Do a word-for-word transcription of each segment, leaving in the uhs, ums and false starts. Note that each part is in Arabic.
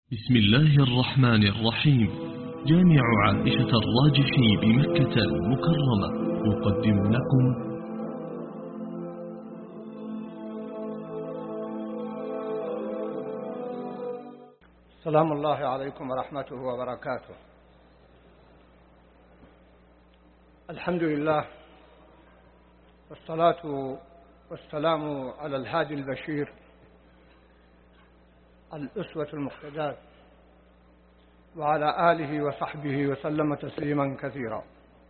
بسم الله الرحمن الرحيم. جامع عائشة الراجحي بمكة المكرمة يقدم لكم سلام الله عليكم ورحمته وبركاته. الحمد لله والصلاة والسلام على الهادي البشير الأسوة المقتداة وعلى آله وصحبه وسلم تسليما كثيرا.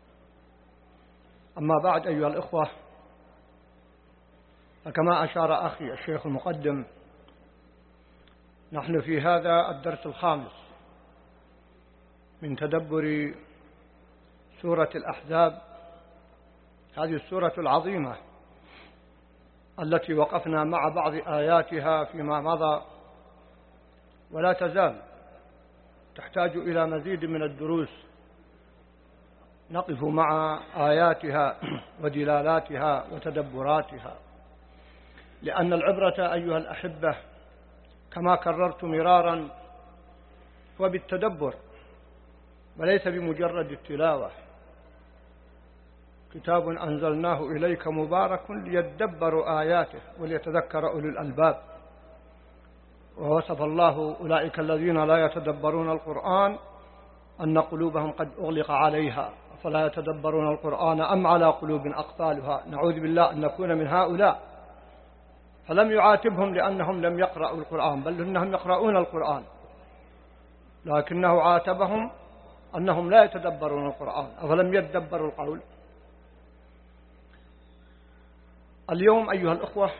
أما بعد أيها الإخوة، فكما أشار أخي الشيخ المقدم، نحن في هذا الدرس الخامس من تدبر سورة الأحزاب، هذه السورة العظيمة التي وقفنا مع بعض آياتها فيما مضى، ولا تزال تحتاج إلى مزيد من الدروس نقف مع آياتها ودلالاتها وتدبراتها، لأن العبرة أيها الأحبة كما كررت مرارا هو بالتدبر وليس بمجرد التلاوة. كتاب أنزلناه إليك مبارك ليدبروا آياته وليتذكر أولو الألباب. ووصف الله أولئك الذين لا يتدبرون القرآن أن قلوبهم قد أغلق عليها فلا يتدبرون القرآن أم على قلوب أقفالها. نعوذ بالله أن نكون من هؤلاء. فلم يعاتبهم لأنهم لم يقرأوا القرآن، بل إنهم يقرؤون القرآن، لكنه عاتبهم أنهم لا يتدبرون القرآن. أفلم يتدبروا القول؟ اليوم أيها الأخوة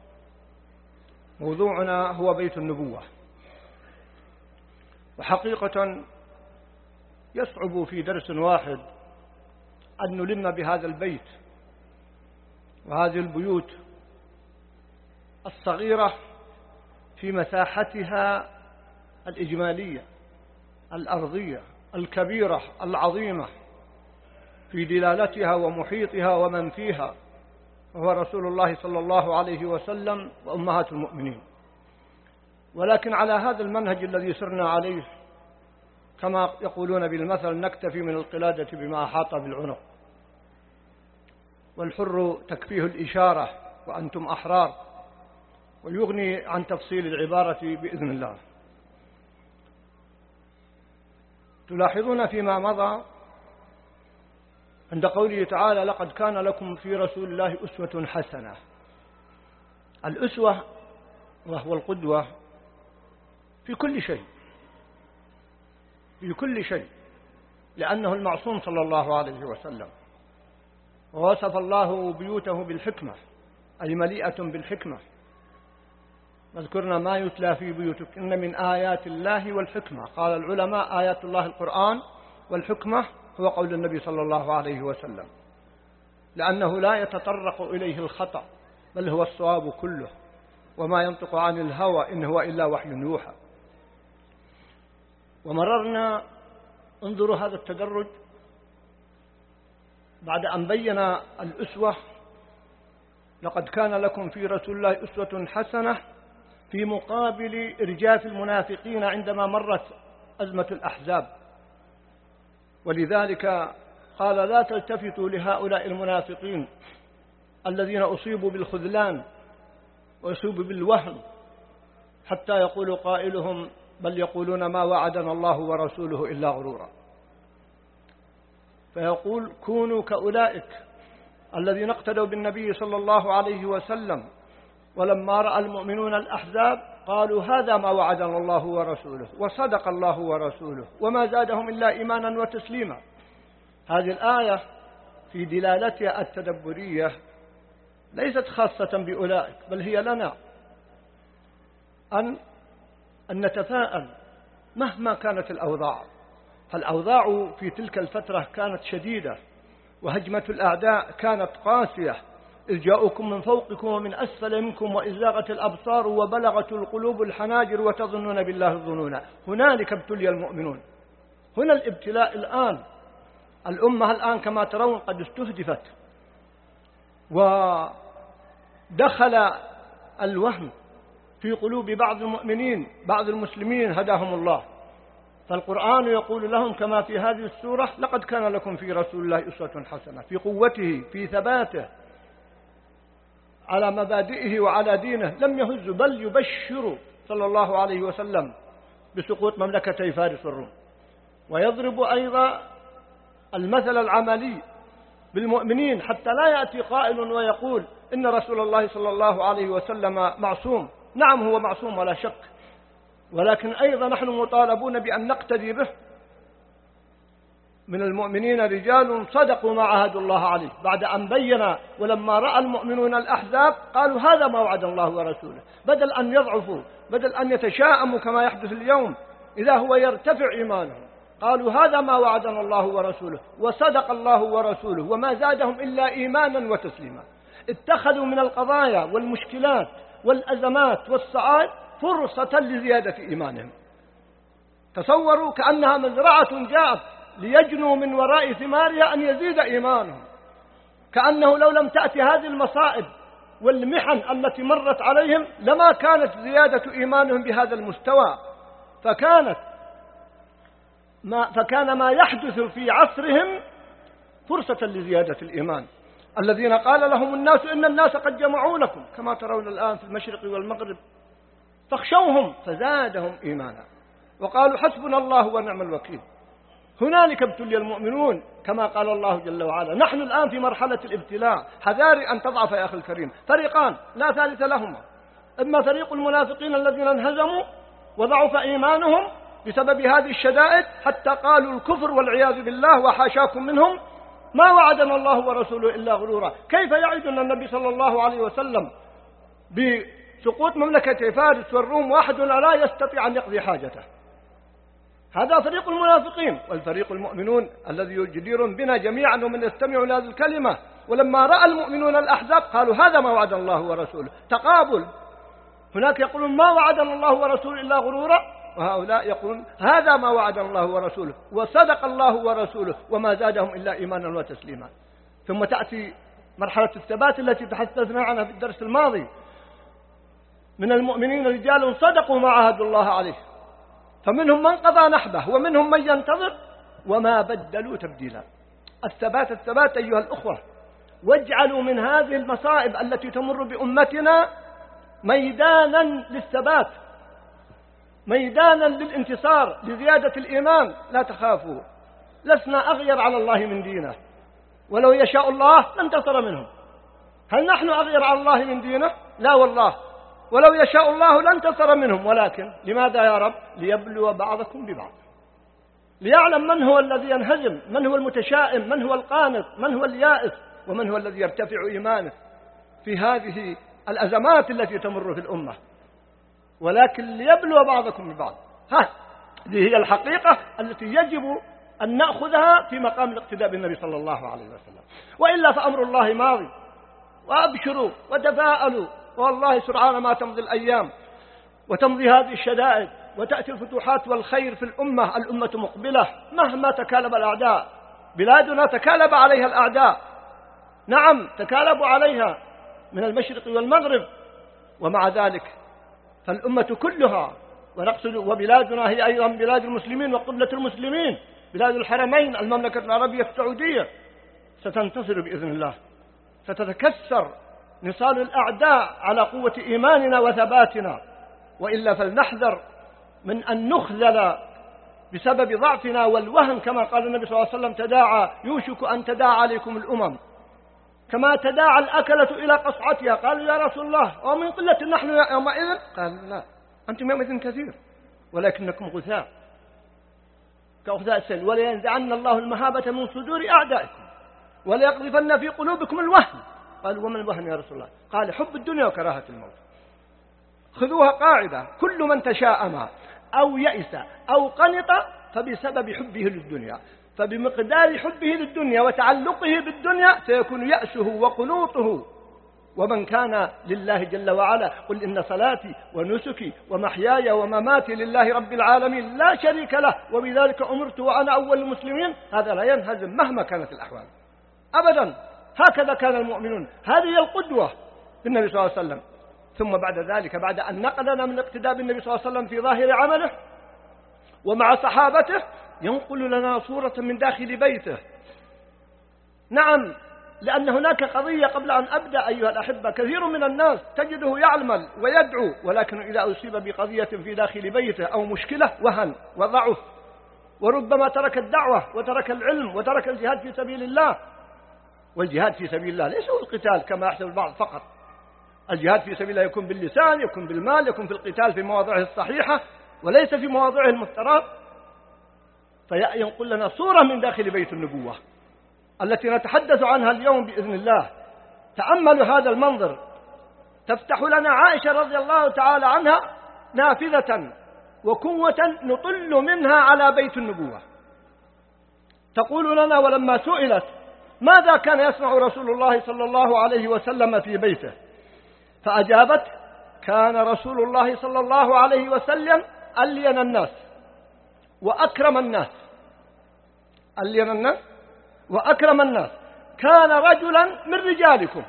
موضوعنا هو بيت النبوة، وحقيقة يصعب في درس واحد أن نلم بهذا البيت وهذه البيوت الصغيرة في مساحتها الإجمالية الأرضية الكبيرة العظيمة، في دلالتها ومحيطها ومن فيها، وهو رسول الله صلى الله عليه وسلم وأمهات المؤمنين. ولكن على هذا المنهج الذي سرنا عليه، كما يقولون بالمثل، نكتفي من القلادة بما أحاط بالعنق، والحر تكفيه الإشارة وأنتم أحرار، ويغني عن تفصيل العبارة بإذن الله. تلاحظون فيما مضى عند قوله تعالى: لقد كان لكم في رسول الله أسوة حسنة. الأسوة وهو القدوة في كل شيء، في كل شيء، لأنه المعصوم صلى الله عليه وسلم. ووصف الله بيوته بالحكمة، أي مليئة بالحكمة. واذكرنا ما يتلى في بيوتك إن من آيات الله والحكمة. قال العلماء: آيات الله القرآن، والحكمة هو قول النبي صلى الله عليه وسلم، لأنه لا يتطرق إليه الخطأ، بل هو الصواب كله، وما ينطق عن الهوى إن هو إلا وحي يوحى. ومررنا، انظروا هذا التدرج، بعد أن بين الأسوة: لقد كان لكم في رسول الله أسوة حسنة، في مقابل إرجاف المنافقين عندما مرت أزمة الأحزاب. ولذلك قال: لا تلتفتوا لهؤلاء المنافقين الذين أصيبوا بالخذلان وأصيبوا بالوهن، حتى يقول قائلهم: بل يقولون ما وعدنا الله ورسوله إلا غرورا. فيقول: كونوا كأولئك الذين اقتدوا بالنبي صلى الله عليه وسلم، ولما رأى المؤمنون الأحزاب قالوا: هذا ما وعدنا الله ورسوله، وصدق الله ورسوله، وما زادهم إلا إيمانا وتسليما. هذه الآية في دلالتها التدبرية ليست خاصة بأولئك، بل هي لنا أن أن نتفاءل مهما كانت الأوضاع. فالأوضاع في تلك الفترة كانت شديدة، وهجمة الأعداء كانت قاسية، إذ جاءوكم من فوقكم ومن أسفل منكم وإذ زاغت الأبصار وبلغت القلوب الحناجر وتظنون بالله الظنون. هنالك ابتلي المؤمنون. هنا الابتلاء الآن. الأمة الآن كما ترون قد استهدفت، ودخل الوهن في قلوب بعض المؤمنين بعض المسلمين هداهم الله. فالقرآن يقول لهم كما في هذه السورة: لقد كان لكم في رسول الله أسوة حسنة، في قوته، في ثباته على مبادئه وعلى دينه، لم يهز بل يبشر صلى الله عليه وسلم بسقوط مملكتي فارس والروم. ويضرب أيضا المثل العملي بالمؤمنين حتى لا يأتي قائل ويقول إن رسول الله صلى الله عليه وسلم معصوم. نعم هو معصوم ولا شك، ولكن أيضا نحن مطالبون بأن نقتدي به. من المؤمنين رجال صدقوا ما عاهدوا الله عليه، بعد أن بين ولما رأى المؤمنون الأحزاب قالوا هذا ما وعد الله ورسوله، بدل أن يضعفوا، بدل أن يتشاءموا كما يحدث اليوم إذا هو يرتفع إيمانهم، قالوا هذا ما وعدنا الله ورسوله، وصدق الله ورسوله، وما زادهم إلا إيمانا وتسليما. اتخذوا من القضايا والمشكلات والأزمات والصعاب فرصة لزيادة إيمانهم. تصوروا كأنها مزرعة جاءت ليجنوا من وراء ثمارها أن يزيد إيمانهم، كأنه لو لم تأتي هذه المصائب والمحن التي مرت عليهم لما كانت زيادة إيمانهم بهذا المستوى. فكانت ما فكان ما يحدث في عصرهم فرصة لزيادة الإيمان. الذين قال لهم الناس إن الناس قد جمعوا لكم كما ترون الآن في المشرق والمغرب فاخشوهم فزادهم إيمانا وقالوا حسبنا الله ونعم الوكيل. هنالك ابتلي المؤمنون كما قال الله جل وعلا. نحن الآن في مرحلة الابتلاء، حذاري أن تضعف يا أخي الكريم. فريقان لا ثالث لهما، إما فريق المنافقين الذين انهزموا وضعف إيمانهم بسبب هذه الشدائد حتى قالوا الكفر والعياذ بالله وحاشاكم منهم، ما وعدنا الله ورسوله إلا غرورا. كيف يعدنا النبي صلى الله عليه وسلم بسقوط مملكة فارس والروم وأحدنا لا يستطيع أن يقضي حاجته؟ هذا فريق المنافقين. والفريق المؤمنون الذي يجدير بنا جميعا ومن يستمع لهذه الكلمة، ولما رأى المؤمنون الأحزاب قالوا هذا ما وعد الله ورسوله. تقابل، هناك يقولون ما وعدنا الله ورسوله إلا غرورا، وهؤلاء يقولون هذا ما وعدنا الله ورسوله وصدق الله ورسوله وما زادهم إلا إيمانا وتسليما. ثم تأتي مرحلة الثبات التي تحدثنا عنها في الدرس الماضي. من المؤمنين رجال صدقوا ما عاهدوا الله عليه، فمنهم من قضى نحبه ومنهم من ينتظر وما بدلوا تبديلا. الثبات الثبات أيها الأخوة. واجعلوا من هذه المصائب التي تمر بأمتنا ميدانا للثبات، ميدانا للانتصار، لزيادة الإيمان. لا تخافوا، لسنا أغير على الله من دينه، ولو يشاء الله لانتصر منهم. هل نحن أغير على الله من دينه؟ لا والله، ولو يشاء الله لانتصر منهم. ولكن لماذا يا رب؟ ليبلو بعضكم ببعض، ليعلم من هو الذي ينهزم، من هو المتشائم، من هو القانط، من هو اليائس، ومن هو الذي يرتفع إيمانه في هذه الأزمات التي تمر في الأمة. ولكن ليبلو بعضكم ببعض. ها هذه هي الحقيقة التي يجب أن نأخذها في مقام الاقتداء بالنبي صلى الله عليه وسلم. وإلا فأمر الله ماضي. وأبشروا وتفاءلوا، والله سرعان ما تمضي الأيام وتمضي هذه الشدائد وتأتي الفتوحات والخير في الأمة. الأمة مقبلة مهما تكالب الأعداء. بلادنا تكالب عليها الأعداء، نعم تكالبوا عليها من المشرق والمغرب، ومع ذلك فالأمة كلها، ونقصد وبلادنا هي أيضا بلاد المسلمين وقبلة المسلمين، بلاد الحرمين، المملكة العربية السعودية، ستنتصر بإذن الله. ستتكسر نصال الأعداء على قوة إيماننا وثباتنا. وإلا فلنحذر من أن نخذل بسبب ضعفنا والوهن، كما قال النبي صلى الله عليه وسلم تداعى يوشك أن تداعى عليكم الأمم كما تداعى الأكلة إلى قصعتها. قالوا يا رسول الله ومن قلة نحن يومئذ؟ قال لا، أنتم يومئذ كثير ولكنكم غثاء كغثاء السيل. ولينزعن الله المهابة من صدور أعدائكم وليقذفن في قلوبكم الوهن. قالوا ومن الوهن يا رسول الله؟ قال حب الدنيا وكراهة الموت. خذوها قاعدة: كل من تشاءم أو يئس أو قنط فبسبب حبه للدنيا، فبمقدار حبه للدنيا وتعلقه بالدنيا سيكون يأسه وقنوطه. ومن كان لله جل وعلا قل إن صلاتي ونسكي ومحياي ومماتي لله رب العالمين لا شريك له وبذلك أمرت وأنا أول المسلمين، هذا لا ينهزم مهما كانت الأحوال أبدا. هكذا كان المؤمنون، هذه القدوة بالنبي صلى الله عليه وسلم. ثم بعد ذلك بعد أن نقلنا من اقتداء بالنبي صلى الله عليه وسلم في ظاهر عمله ومع صحابته ينقل لنا صورة من داخل بيته. نعم، لأن هناك قضية قبل أن أبدأ أيها الأحبة، كثير من الناس تجده يعمل ويدعو، ولكن إذا أصيب بقضية في داخل بيته أو مشكلة وهن وضعف، وربما ترك الدعوة وترك العلم وترك الجهاد في سبيل الله. والجهاد في سبيل الله ليس هو القتال كما يحسب البعض فقط. الجهاد في سبيل الله يكون باللسان، يكون بالمال، يكون في القتال في مواضعه الصحيحة وليس في مواضعه المفترات. فينقل لنا صورة من داخل بيت النبوة التي نتحدث عنها اليوم بإذن الله. تأملوا هذا المنظر. تفتح لنا عائشة رضي الله تعالى عنها نافذة وكوة نطل منها على بيت النبوة. تقول لنا: ولما سئلت ماذا كان يصنع رسول الله صلى الله عليه وسلم في بيته، فأجابت: كان رسول الله صلى الله عليه وسلم ألين الناس وأكرم الناس. ألين الناس وأكرم الناس. كان رجلا من رجالكم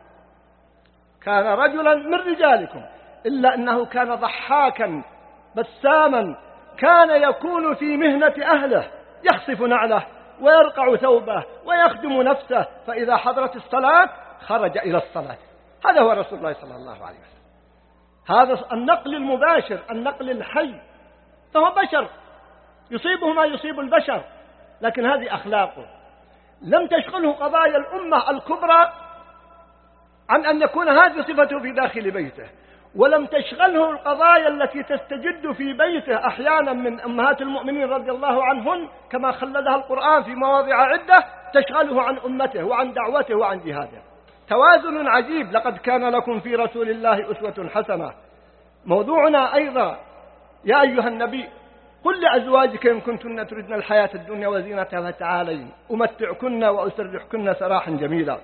كان رجلا من رجالكم إلا أنه كان ضحاكا بساما، كان يكون في مهنة أهله، يخصف نعله ويرقع ثوبه ويخدم نفسه، فإذا حضرت الصلاة خرج إلى الصلاة. هذا هو رسول الله صلى الله عليه وسلم. هذا النقل المباشر، النقل الحي. فهو بشر يصيبه ما يصيب البشر، لكن هذه أخلاقه. لم تشغله قضايا الأمة الكبرى عن أن يكون هذه صفته في داخل بيته، ولم تشغله القضايا التي تستجد في بيته أحيانا من أمهات المؤمنين رضي الله عنهن كما خلدها القرآن في مواضع عدة، تشغله عن أمته وعن دعوته وعن جهاده. توازن عجيب. لقد كان لكم في رسول الله أسوة حسنة. موضوعنا أيضا: يا أيها النبي قل لأزواجك إن كنتن تردن الحياة الدنيا وزينتها فتعالين أمتعكن وأسرحكن سراحا جميلا.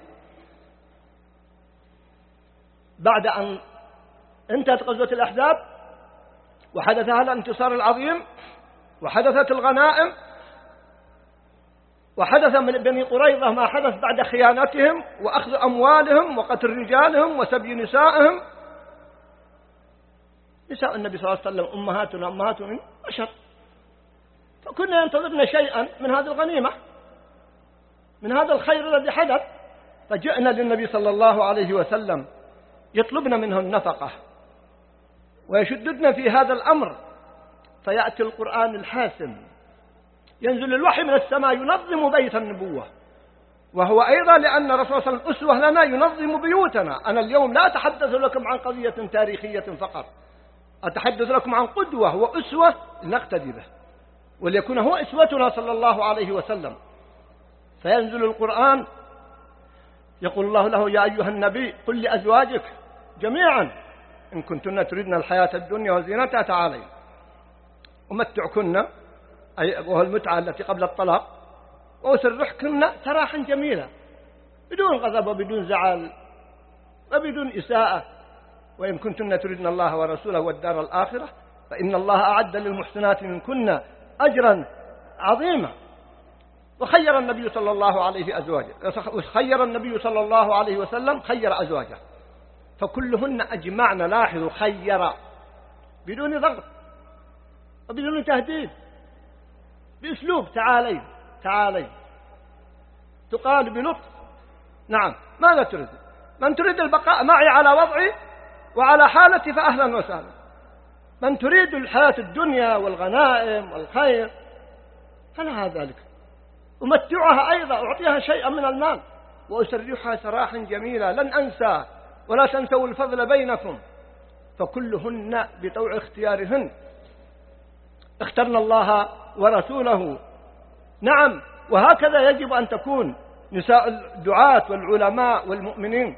بعد أن انتهت غزوة الأحزاب وحدث هذا الانتصار العظيم وحدثت الغنائم وحدث من بني قريظة ما حدث بعد خيانتهم وأخذ أموالهم وقتل رجالهم وسبي نسائهم، نساء النبي صلى الله عليه وسلم أمهاتنا أمهات من بشر، فكنا ينتظرنا شيئا من هذه الغنيمة، من هذا الخير الذي حدث. فجئنا للنبي صلى الله عليه وسلم يطلبنا منه النفقة ويشددنا في هذا الأمر، فيأتي القرآن الحاسم، ينزل الوحي من السماء ينظم بيت النبوة. وهو أيضا لأن الرسول صلى الله عليه وسلم أسوة لنا ينظم بيوتنا. أنا اليوم لا أتحدث لكم عن قضية تاريخية فقط، أتحدث لكم عن قدوة وأسوة نقتدي به وليكون هو أسوتنا صلى الله عليه وسلم. فينزل القرآن يقول الله له: يا أيها النبي قل لأزواجك جميعا إن كنتن تريدن الحياة الدنيا وزينتها تعالين أمتعكن، أي وهو المتعة التي قبل الطلاق، وأسرحكن سراحا جميلا، بدون غضب وبدون زعل وبدون إساءة. وإن كنتن تريدن الله ورسوله والدار الآخرة فإن الله أعد للمحسنات منكن أجرا عظيما. وخير النبي صلى الله عليه أزواجه خير النبي صلى الله عليه وسلم خير أزواجه، فكلهن أجمعن. لاحظوا: خير بدون ضغط وبدون تهديد، بأسلوب تعالي تعالي، تقال بلطف. نعم، ماذا تريد؟ من تريد البقاء معي على وضعي وعلى حالتي فأهلا وسهلا. من تريد الحياة الدنيا والغنائم والخير فلها ذلك. أمتعها أيضا، أعطيها شيئا من المال وأسرحها سراحا جميلا. لن أنسى ولا تنسوا الفضل بينكم. فكلهن بطوع اختيارهن اخترنا الله ورسوله. نعم، وهكذا يجب أن تكون نساء الدعاة والعلماء والمؤمنين،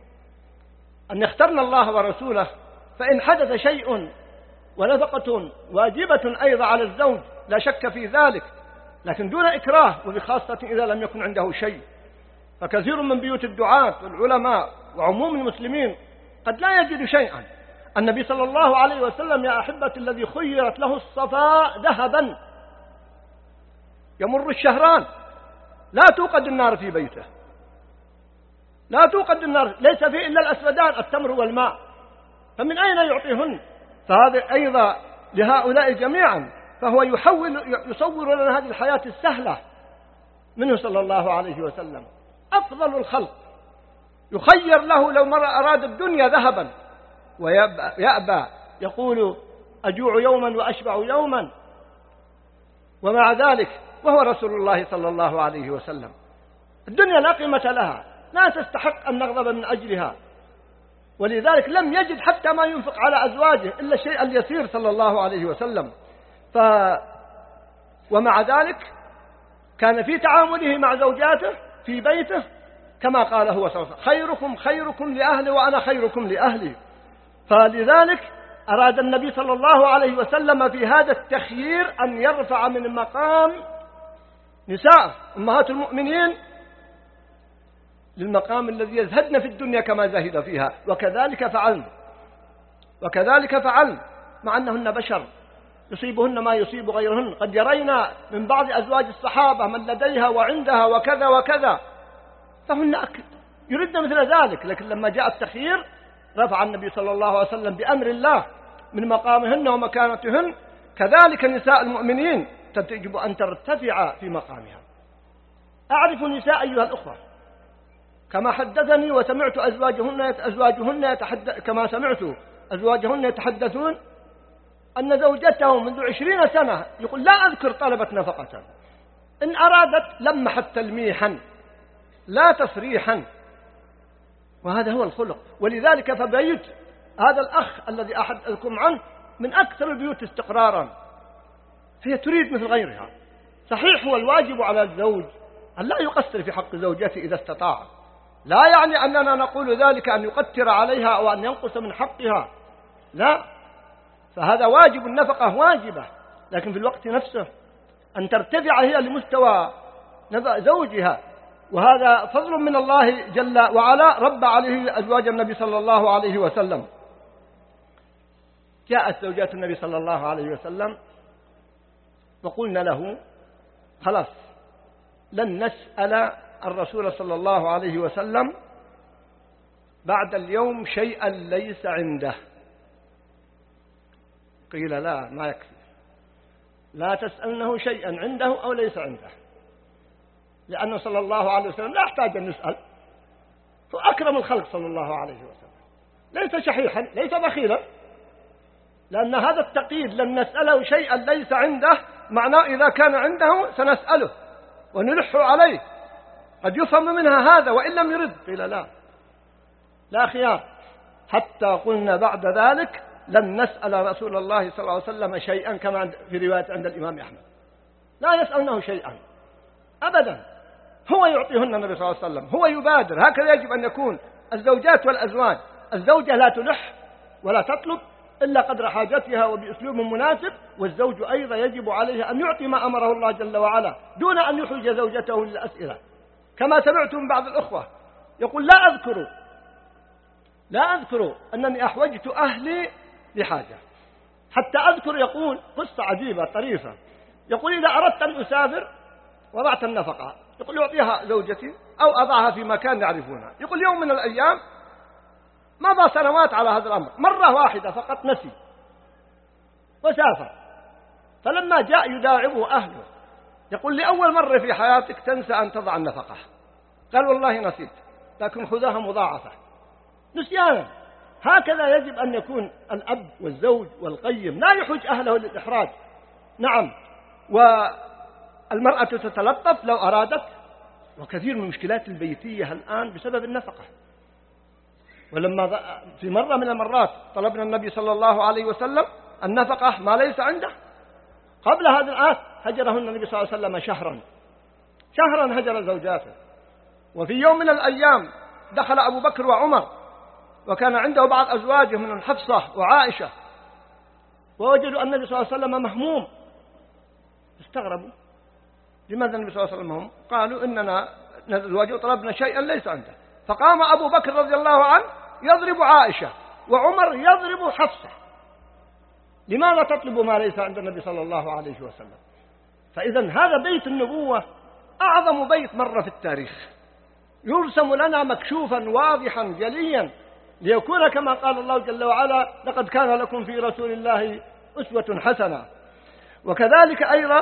أن يخترن الله ورسوله. فإن حدث شيء ونفقة واجبة أيضا على الزوج لا شك في ذلك، لكن دون إكراه، وبخاصة إذا لم يكن عنده شيء. فكثير من بيوت الدعاة والعلماء وعموم المسلمين قد لا يجد شيئا. النبي صلى الله عليه وسلم يا أحبتي الذي خيرت له الصفاء ذهبا يمر الشهران لا توقد النار في بيته، لا توقد النار، ليس فيه إلا الأسودان التمر والماء، فمن أين يعطيهن؟ فهذا أيضا لهؤلاء جميعا، فهو يحول يصور لنا هذه الحياة السهلة منه صلى الله عليه وسلم، أفضل الخلق. يخير له لو مر أراد الدنيا ذهبا ويأبى، يقول أجوع يوما وأشبع يوما، ومع ذلك وهو رسول الله صلى الله عليه وسلم. الدنيا لا قيمة لها، لا تستحق أن نغضب من أجلها، ولذلك لم يجد حتى ما ينفق على أزواجه إلا الشيء اليسير صلى الله عليه وسلم. ف... ومع ذلك كان في تعامله مع زوجاته في بيته كما قال هو صلى الله عليه وسلم: خيركم خيركم لأهلي وأنا خيركم لأهلي. فلذلك أراد النبي صلى الله عليه وسلم في هذا التخيير أن يرفع من مقام نساء أمهات المؤمنين للمقام الذي يزهدن في الدنيا كما زهد فيها. وكذلك فعلن وكذلك فعلن مع أنهن بشر يصيبهن ما يصيب غيرهن. قد يرينا من بعض أزواج الصحابة من لديها وعندها وكذا وكذا، فهن يردن مثل ذلك، لكن لما جاء التخيير رفع النبي صلى الله عليه وسلم بأمر الله من مقامهن ومكانتهن. كذلك نساء المؤمنين تجب أن ترتفع في مقامها. أعرف نساء أيها الأخوة كما حدثني وسمعت أزواجهن أزواجهن يتحدث كما سمعت أزواجهن يتحدثون أن زوجته منذ عشرين سنة يقول لا أذكر طلبت نفقة، إن أرادت لمحت تلميحا لا تصريحا، وهذا هو الخلق. ولذلك فبيت هذا الأخ الذي أحدثكم عنه من أكثر البيوت استقرارا، هي تريد مثل غيرها. صحيح هو الواجب على الزوج أن لا يقصر في حق زوجته إذا استطاع، لا يعني أننا نقول ذلك أن يقتر عليها أو أن ينقص من حقها، لا، فهذا واجب، النفقة واجبة، لكن في الوقت نفسه أن ترتفع هي لمستوى زوجها، وهذا فضل من الله جل وعلا رب عليه أزواج النبي صلى الله عليه وسلم. جاءت زوجات النبي صلى الله عليه وسلم وقلنا له خلاص لن نسأل الرسول صلى الله عليه وسلم بعد اليوم شيئا ليس عنده. قيل لا، ما يكفي، لا تسألنه شيئا عنده أو ليس عنده، لأنه صلى الله عليه وسلم لا يحتاج أن نسأل، فأكرم الخلق صلى الله عليه وسلم، ليس شحيحا ليس بخيلا، لأن هذا التقييد لن نسأله شيئا ليس عنده معناه إذا كان عنده سنسأله ونلح عليه، قد يفهم منها هذا وإن لم يرد. قيل لا، لا خيار، حتى قلنا بعد ذلك لن نسأل رسول الله صلى الله عليه وسلم شيئا كما في رواية عند الإمام أحمد، لا يسألنه شيئا أبدا، هو يعطيهن النبي صلى الله عليه وسلم، هو يبادر. هكذا يجب أن يكون الزوجات والأزواج، الزوجة لا تلح ولا تطلب إلا قدر حاجتها وبأسلوب مناسب، والزوج أيضا يجب عليه أن يعطي ما أمره الله جل وعلا دون أن يحوج زوجته للأسئلة. كما سمعت من بعض الأخوة يقول لا أذكر لا أذكر أنني أحوجت أهلي لحاجة، حتى أذكر يقول قصة عجيبة طريفة، يقول إذا أردت أن أسافر وضعت النفقة، يقول يعطيها زوجتي أو أضعها في مكان يعرفونها، يقول يوم من الأيام مضى سنوات على هذا الأمر، مرة واحدة فقط نسي وسافر، فلما جاء يداعبه أهله يقول لأول مرة في حياتك تنسى أن تضع النفقة، قال والله نسيت لكن خذها مضاعفة، نسيانا. هكذا يجب أن يكون الأب والزوج والقيم، لا يحوج أهله للإحراج. نعم، والمرأة تتلطف لو أرادت، وكثير من المشكلات البيتية الآن بسبب النفقة. ولما في مرة من المرات طلبنا النبي صلى الله عليه وسلم النفقة ما ليس عنده، قبل هذا الآن هجرهن النبي صلى الله عليه وسلم شهرا شهرا هجر زوجاته. وفي يوم من الأيام دخل أبو بكر وعمر، وكان عنده بعض أزواجه من حفصة وعائشة، ووجدوا أن النبي صلى الله عليه وسلم مهموم، استغربوا لماذا النبي صلى الله عليه وسلم مهموم؟ قالوا إننا نزواجه طلبنا شيئا ليس عنده. فقام أبو بكر رضي الله عنه يضرب عائشة وعمر يضرب حفصة، لماذا تطلب ما ليس عند النبي صلى الله عليه وسلم؟ فإذا هذا بيت النبوة أعظم بيت مر في التاريخ، يرسم لنا مكشوفا واضحا جليا ليكون كما قال الله جل وعلا لقد كان لكم في رسول الله أسوة حسنة. وكذلك أيضا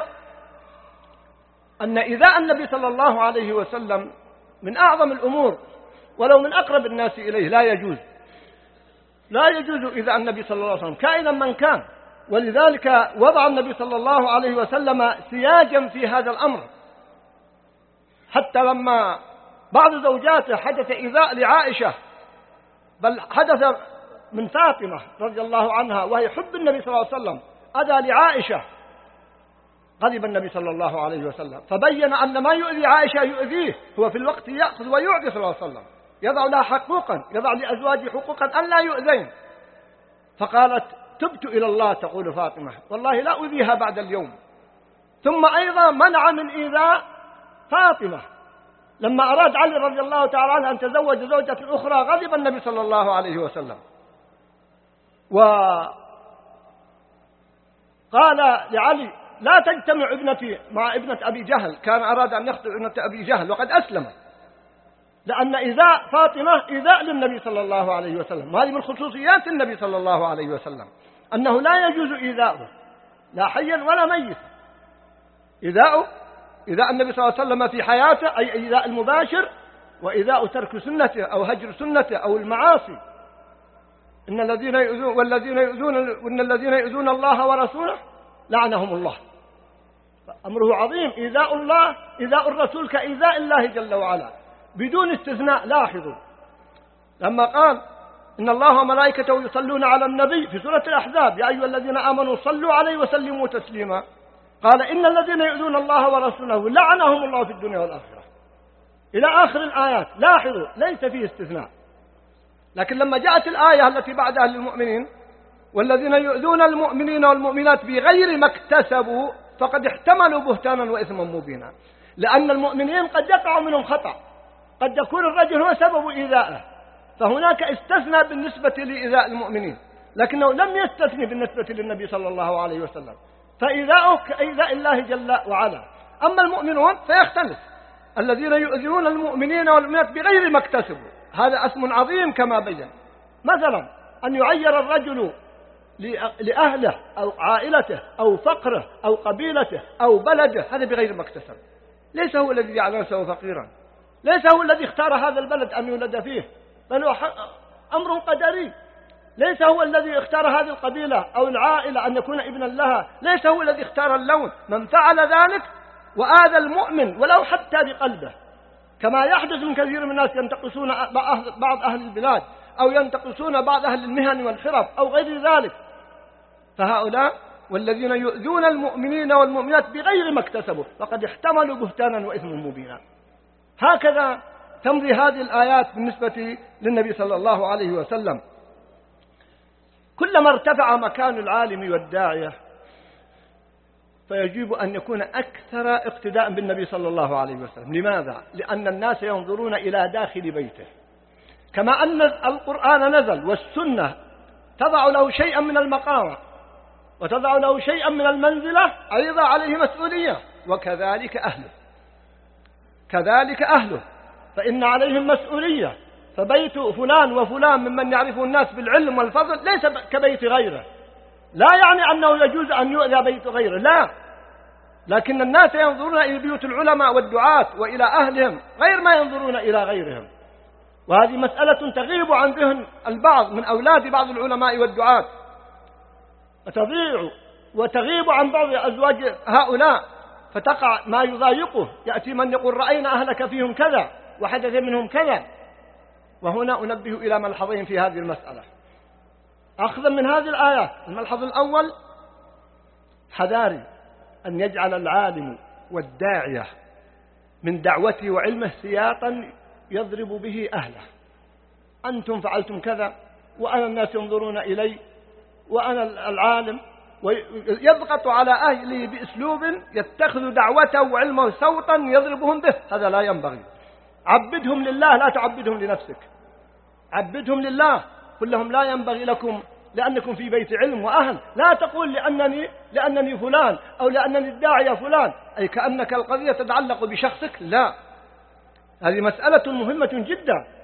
أن إيذاء النبي صلى الله عليه وسلم من أعظم الأمور ولو من أقرب الناس إليه، لا يجوز لا يجوز إيذاء النبي صلى الله عليه وسلم كائنا من كان. ولذلك وضع النبي صلى الله عليه وسلم سياجا في هذا الأمر، حتى لما بعض زوجاته حدث إيذاء لعائشة، بل حدث من فاطمة رضي الله عنها وهي حب النبي صلى الله عليه وسلم أذى لعائشة، غضب النبي صلى الله عليه وسلم فبين أن ما يؤذي عائشة يؤذيه، هو في الوقت يأخذ ويعطي صلى الله عليه وسلم، يضع لها حقوقا، يضع لأزواجه حقوقا أن لا يؤذين. فقالت تبت إلى الله تقول فاطمة والله لا أؤذيها بعد اليوم. ثم أيضا منع من إيذاء فاطمة لما أراد علي رضي الله تعالى عنه أن تزوج زوجة أخرى، غضب النبي صلى الله عليه وسلم وقال لعلي لا تجتمع ابنتي مع ابنة أبي جهل، كان أراد أن يخطب ابنة أبي جهل وقد أسلمت، لأن إيذاء فاطمة إيذاء للنبي صلى الله عليه وسلم، وهذه من خصوصيات النبي صلى الله عليه وسلم أنه لا يجوز إيذاؤه لا حيا ولا ميت. إيذاؤه إيذاء النبي صلى الله عليه وسلم في حياته أي إيذاء المباشر، وإيذاء ترك سنته أو هجر سنته أو المعاصي. إن الذين يؤذون والذين يؤذون وإن الذين يؤذون الله ورسوله لعنهم الله. أمره عظيم، إيذاء الله إيذاء الرسول كإيذاء الله جل وعلا بدون استثناء. لاحظوا لما قال إن الله وملائكته يصلون على النبي في سورة الأحزاب يا أيها الذين آمنوا صلوا عليه وسلموا تسليما، قال إن الذين يؤذون الله ورسوله لعنهم الله في الدنيا والآخرة إلى آخر الآيات. لاحظوا ليس فيه استثناء. لكن لما جاءت الآية التي بعدها للمؤمنين والذين يؤذون المؤمنين والمؤمنات بغير ما اكتسبوا فقد احتملوا بهتانا وإثما مبينا، لأن المؤمنين قد يقع منهم خطأ، قد يكون الرجل هو سبب إيذائه، فهناك استثنى بالنسبة لإيذاء المؤمنين، لكنه لم يستثني بالنسبة للنبي صلى الله عليه وسلم، فإيذاؤه كإيذاء الله جل وعلا. أما المؤمنون فيختلف، الذين يؤذون المؤمنين والمؤمنات بغير ما اكتسبوا هذا اسم عظيم كما بين. مثلا أن يعير الرجل لأهله أو عائلته أو فقره أو قبيلته أو بلده، هذا بغير ما اكتسب. ليس هو الذي جعل نفسه فقيرا، ليس هو الذي اختار هذا البلد أن يولد فيه، بل هو أمر قدري. ليس هو الذي اختار هذه القبيلة أو العائلة أن يكون ابنا لها، ليس هو الذي اختار اللون. من فعل ذلك وآذى المؤمن ولو حتى بقلبه، كما يحدث من كثير من الناس ينتقصون بعض أهل البلاد أو ينتقصون بعض أهل المهن والحرف أو غير ذلك، فهؤلاء والذين يؤذون المؤمنين والمؤمنات بغير ما اكتسبوا فقد احتملوا بهتانا وإثما مبينا. هكذا تمضي هذه الآيات بالنسبة للنبي صلى الله عليه وسلم. كلما ارتفع مكان العالم والداعية فيجب أن يكون أكثر اقتداء بالنبي صلى الله عليه وسلم. لماذا؟ لأن الناس ينظرون إلى داخل بيته، كما أن القرآن نزل والسنة تضع له شيئا من المقام وتضع له شيئا من المنزلة، أيضا عليه مسؤولية، وكذلك أهله كذلك أهله فإن عليهم مسؤولية. فبيت فلان وفلان ممن يعرفه الناس بالعلم والفضل ليس كبيت غيره، لا يعني أنه يجوز أن يؤذى بيت غيره، لا، لكن الناس ينظرون إلى بيوت العلماء والدعاة وإلى أهلهم غير ما ينظرون إلى غيرهم. وهذه مسألة تغيب عن ذهن البعض من أولاد بعض العلماء والدعاة، وتضيع وتغيب عن بعض أزواج هؤلاء، فتقع ما يضايقه. يأتي من يقول رأينا أهلك فيهم كذا وحدث منهم كذا. وهنا أنبه إلى ملحظين في هذه المسألة أخذا من هذه الآيات. الملحظ الأول حذاري أن يجعل العالم والداعية من دعوته وعلمه سياطا يضرب به أهله. أنتم فعلتم كذا وأنا الناس ينظرون إلي وأنا العالم، ويضغط على أهله بأسلوب يتخذ دعوته وعلمه صوتا يضربهم به. هذا لا ينبغي. عبدهم لله لا تعبدهم لنفسك، عبدهم لله. قل لهم لا ينبغي لكم لأنكم في بيت علم وأهل، لا تقول لأنني, لأنني فلان أو لأنني الداعية فلان، أي كأنك القضية تتعلق بشخصك. لا، هذه مسألة مهمة جدا.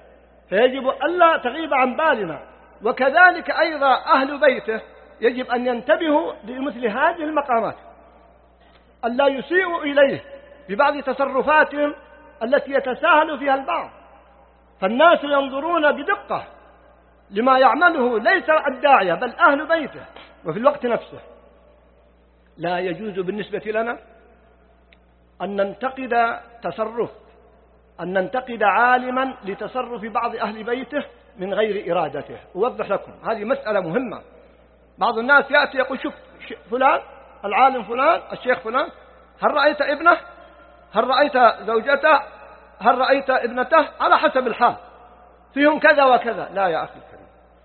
فيجب ألا تغيب عن بالنا. وكذلك أيضا أهل بيته يجب أن ينتبهوا لمثل هذه المقامات، ألا يسيئوا إليه ببعض تصرفاتهم التي يتساهل فيها البعض. فالناس ينظرون بدقة لما يعمله ليس الداعية بل أهل بيته. وفي الوقت نفسه لا يجوز بالنسبة لنا أن ننتقد تصرف أن ننتقد عالما لتصرف بعض أهل بيته من غير إرادته. أوضح لكم هذه مسألة مهمة. بعض الناس يأتي يقول شوف فلان العالم فلان الشيخ فلان، هل رأيت ابنه؟ هل رأيت زوجته؟ هل رأيت ابنته؟ على حسب الحال، فيهم كذا وكذا. لا يا أخي الكريم،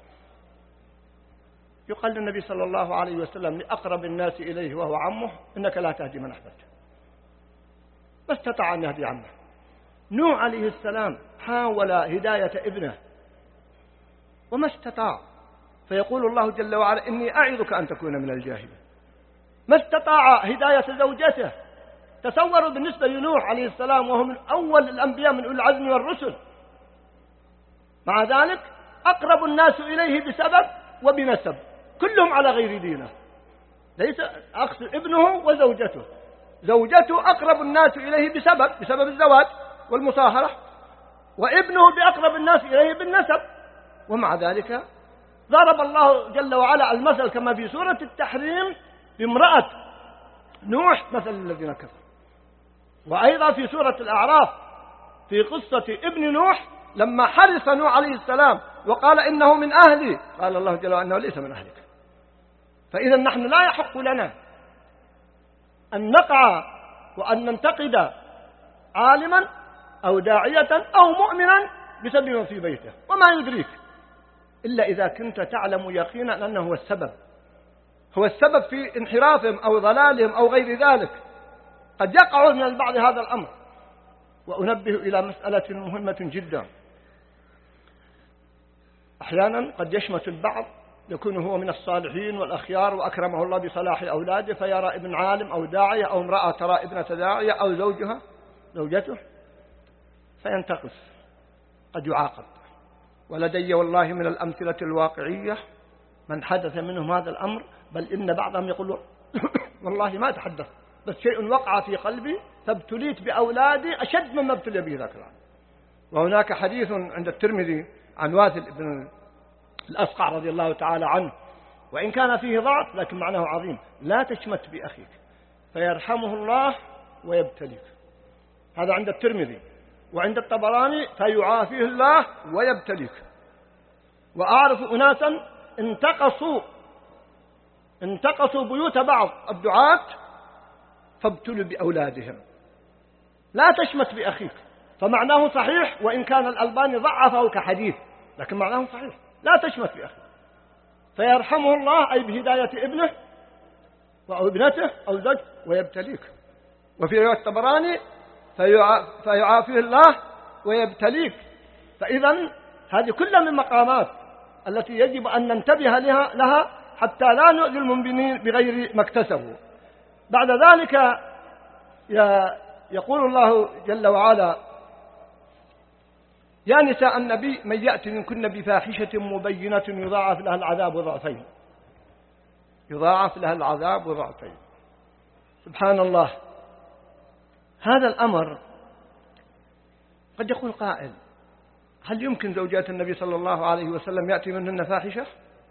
يقال للنبي صلى الله عليه وسلم لأقرب الناس إليه وهو عمه: إنك لا تهدي من أحببت. ما استطاع أن يهدي عمه. نوح عليه السلام حاول هداية ابنه وما استطاع، فيقول الله جل وعلا: إني أعظك أن تكون من الجاهلين. ما استطاع هداية زوجته. تصوروا بالنسبة لنوح عليه السلام وهو من أول الأنبياء من أولي العزم والرسل، مع ذلك أقرب الناس إليه بسبب وبنسب، كلهم على غير دينه. ليس أقصد ابنه وزوجته، زوجته أقرب الناس إليه بسبب بسبب الزواج والمصاهرة، وابنه بأقرب الناس إليه بالنسب. ومع ذلك ضرب الله جل وعلا المثل كما في سورة التحريم بامرأة نوح مثل الذين كفروا، وأيضا في سورة الأعراف في قصة ابن نوح لما حرص نوح عليه السلام وقال إنه من أهلي، قال الله جل وعلا إنه ليس من أهلك. فإذا نحن لا يحق لنا أن نقع وأن ننتقد عالما أو داعية أو مؤمنا بسبب ما في بيته، وما يدريك إلا إذا كنت تعلم يقينا أنه هو السبب هو السبب في انحرافهم أو ضلالهم أو غير ذلك. قد يقع من البعض هذا الأمر. وأنبه إلى مسألة مهمة جدا. أحيانا قد يشمت البعض يكون هو من الصالحين والأخيار وأكرمه الله بصلاح أولاده، فيرى ابن عالم أو داعية أو امرأة ترى ابنة داعية أو زوجها زوجته فينتقص، قد يعاقب. ولدي والله من الأمثلة الواقعية من حدث منهم هذا الأمر، بل إن بعضهم يقول والله ما تحدث، بس شيء وقع في قلبي فابتليت بأولادي أشد مما ابتلي به ذاك العام. وهناك حديث عند الترمذي عن واثل بن الأسقع رضي الله تعالى عنه، وإن كان فيه ضعف لكن معناه عظيم: لا تشمت بأخيك فيرحمه الله ويبتليك. هذا عند الترمذي. وعند الطبراني: فيعافيه الله ويبتليك. وأعرف أناسا انتقصوا انتقصوا بيوت بعض الدعاة فابتلوا بأولادهم. لا تشمت بأخيك، فمعناه صحيح، وإن كان الألباني ضعفه كحديث لكن معناه صحيح. لا تشمت بأخيك فيرحمه الله أي بهداية ابنه أو ابنته أو زوج ويبتليك. وفي رواية الطبراني: فيعافيه الله ويبتليك. فإذا هذه كلها من مقامات التي يجب أن ننتبه لها, لها حتى لا نؤذي المؤمنين بغير ما اكتسبوا. بعد ذلك يقول الله جل وعلا: يا نساء النبي من يأتي منكن بفاحشة مبينة يضاعف لها العذاب ضعفين يضاعف لها العذاب ضعفين. سبحان الله. هذا الأمر قد يقول قائل: هل يمكن زوجات النبي صلى الله عليه وسلم يأتي منهن فاحشة؟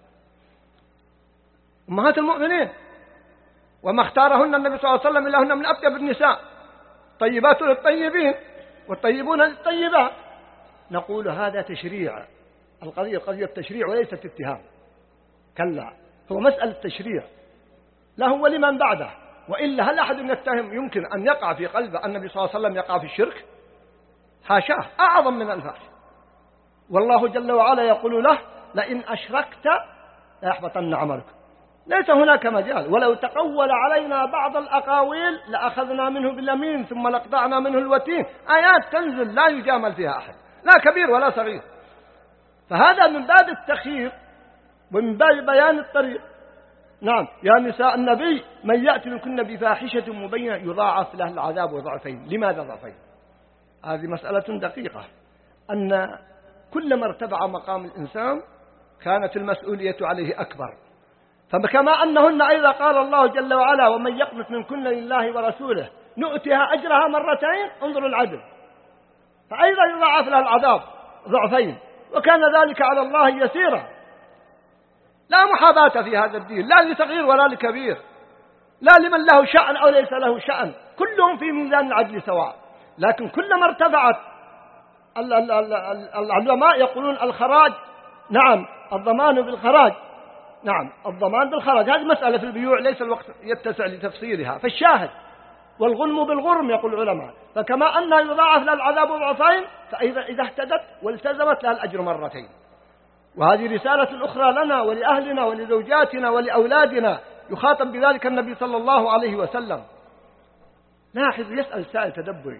أمهات المؤمنين، وما اختارهن النبي صلى الله عليه وسلم إلا هن من أطيب النساء، طيبات للطيبين والطيبون للطيبات. نقول هذا تشريع، القضية قضية تشريع وليست اتهام. كلا، هو مسألة تشريع لا هو لمن بعده. وإلا هل أحد يتهم يمكن أن يقع في قلبه النبي صلى الله عليه وسلم يقع في الشرك؟ حاشاه، أعظم من الفاحش. والله جل وعلا يقول له: لئن أشركت ليحبطن عملك. ليس هناك مجال. ولو تقول علينا بعض الأقاويل لأخذنا منه باليمين ثم لقطعنا منه الوتين. آيات تنزل لا يجامل فيها أحد، لا كبير ولا صغير. فهذا من باب التخيير ومن باب بيان الطريق. نعم: يا نساء النبي من يأتي منكن بفاحشة مبينة يضاعف له العذاب ضعفين. لماذا ضعفين؟ هذه مسألة دقيقة. أن كلما ارتفع مقام الإنسان كانت المسؤولية عليه أكبر. فكما أنهن أيضا قال الله جل وعلا ومن يقنت منكن لله ورسوله نؤتها أجرها مرتين، انظروا العدل، فأيضا يضاعف لها العذاب ضعفين، وكان ذلك على الله يسيرا. لا محاباة في هذا الدين، لا لصغير ولا لكبير، لا لمن له شأن أو ليس له شأن، كلهم في ميزان العدل سواء. لكن كلما ارتفعت العلماء يقولون الخراج، نعم الضمان بالخراج، نعم الضمان بالخراج، هذه مسألة في البيوع ليس الوقت يتسع لتفصيلها، فالشاهد والغنم بالغرم يقول العلماء. فكما أنها يضاعف لها العذاب ضعفين، فإذا إذا اهتدت والتزمت لها الأجر مرتين. وهذه رسالة أخرى لنا ولأهلنا ولزوجاتنا ولأولادنا، يخاطب بذلك النبي صلى الله عليه وسلم. لاحظ، يسأل سائل تدبري،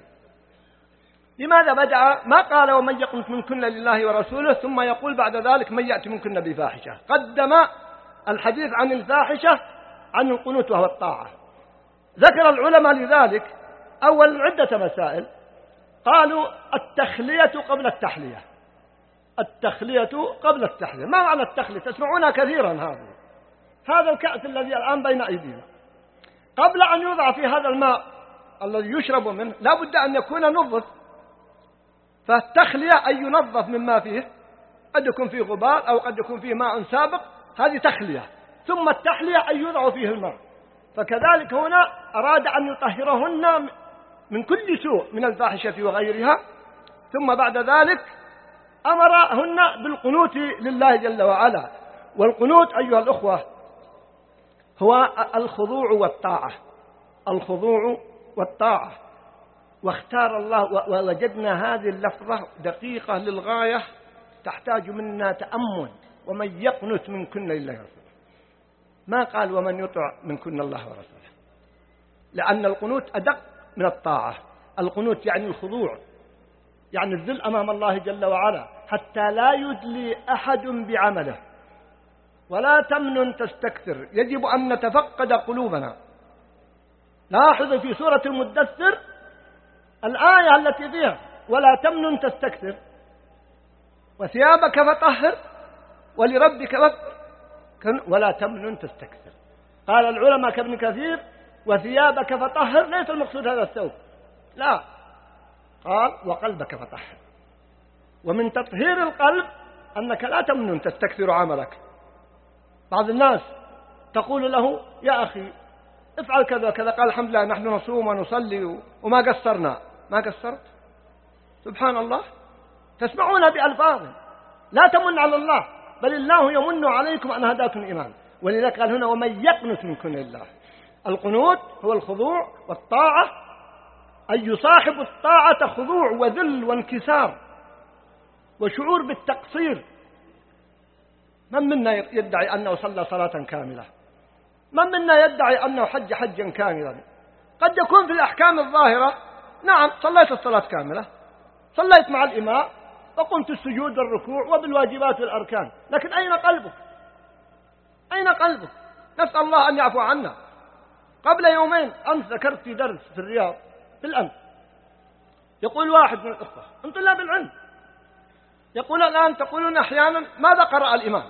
لماذا بدأ ما قال ومن يقنت منكن لله ورسوله ثم يقول بعد ذلك من يأتي منكن بفاحشة؟ قدم الحديث عن الفاحشة عن القنوت وهو الطاعة. ذكر العلماء لذلك أول عدة مسائل، قالوا التخلية قبل التحلية. التخلية قبل التحلية، ما معنى التخلية؟ تسمعونها كثيرا. هذا هذا الكأس الذي الآن بين أيدينا، قبل أن يوضع في هذا الماء الذي يشرب منه لا بد أن يكون نظف، فالتخلية أن ينظف مما فيه، قد يكون فيه غبار أو قد يكون فيه ماء سابق، هذه تخلية. ثم التحلية أن يوضع فيه الماء. فكذلك هنا أراد أن يطهرهن من كل سوء من الفاحشة وغيرها، ثم بعد ذلك أمرهن بالقنوت لله جل وعلا. والقنوت أيها الأخوة هو الخضوع والطاعة، الخضوع والطاعة. واختار الله، ووجدنا هذه اللفظة دقيقة للغاية تحتاج منا تأمل، ومن يقنت منكن لله ورسوله، ما قال ومن يطع منكن الله ورسوله، لأن القنوت أدق من الطاعة. القنوت يعني الخضوع، يعني الذل أمام الله جل وعلا، حتى لا يدلي أحد بعمله. ولا تمنن تستكثر، يجب أن نتفقد قلوبنا. لاحظوا في سورة المدثر الآية التي فيها ولا تمنن تستكثر وثيابك فطهر ولربك فاصبر ولا تمنن تستكثر. قال العلماء كابن كثير وثيابك فطهر، ليس المقصود هذا الثوب، لا، قال وقلبك فطهر. ومن تطهير القلب أنك لا تمنن تستكثر عملك. بعض الناس تقول له يا أخي افعل كذا كذا، قال الحمد لله نحن نصوم ونصلي وما قصرنا. ما قصرت؟ سبحان الله، تسمعون بألفاظ. لا تمن على الله، بل الله يمن عليكم أن هداكم الإيمان. ولذلك قال هنا ومن يقنت منكن لله. القنوت هو الخضوع والطاعة، أن يصاحب الطاعة خضوع وذل وانكسار وشعور بالتقصير. من منا يدعي أنه صلى صلاة كاملة؟ من منا يدعي أنه حج حجا كاملا؟ قد يكون في الأحكام الظاهرة نعم صليت الصلاة كاملة، صليت مع الإمام وقمت السجود والركوع وبالواجبات والأركان، لكن أين قلبك؟ أين قلبك؟ نسأل الله أن يعفو عنا. قبل يومين أمس ذكرت في درس في الرياض بالأمس، يقول واحد من الأخوة من طلاب العلم، يقول الآن تقولون أحيانا ماذا قرأ الإمام؟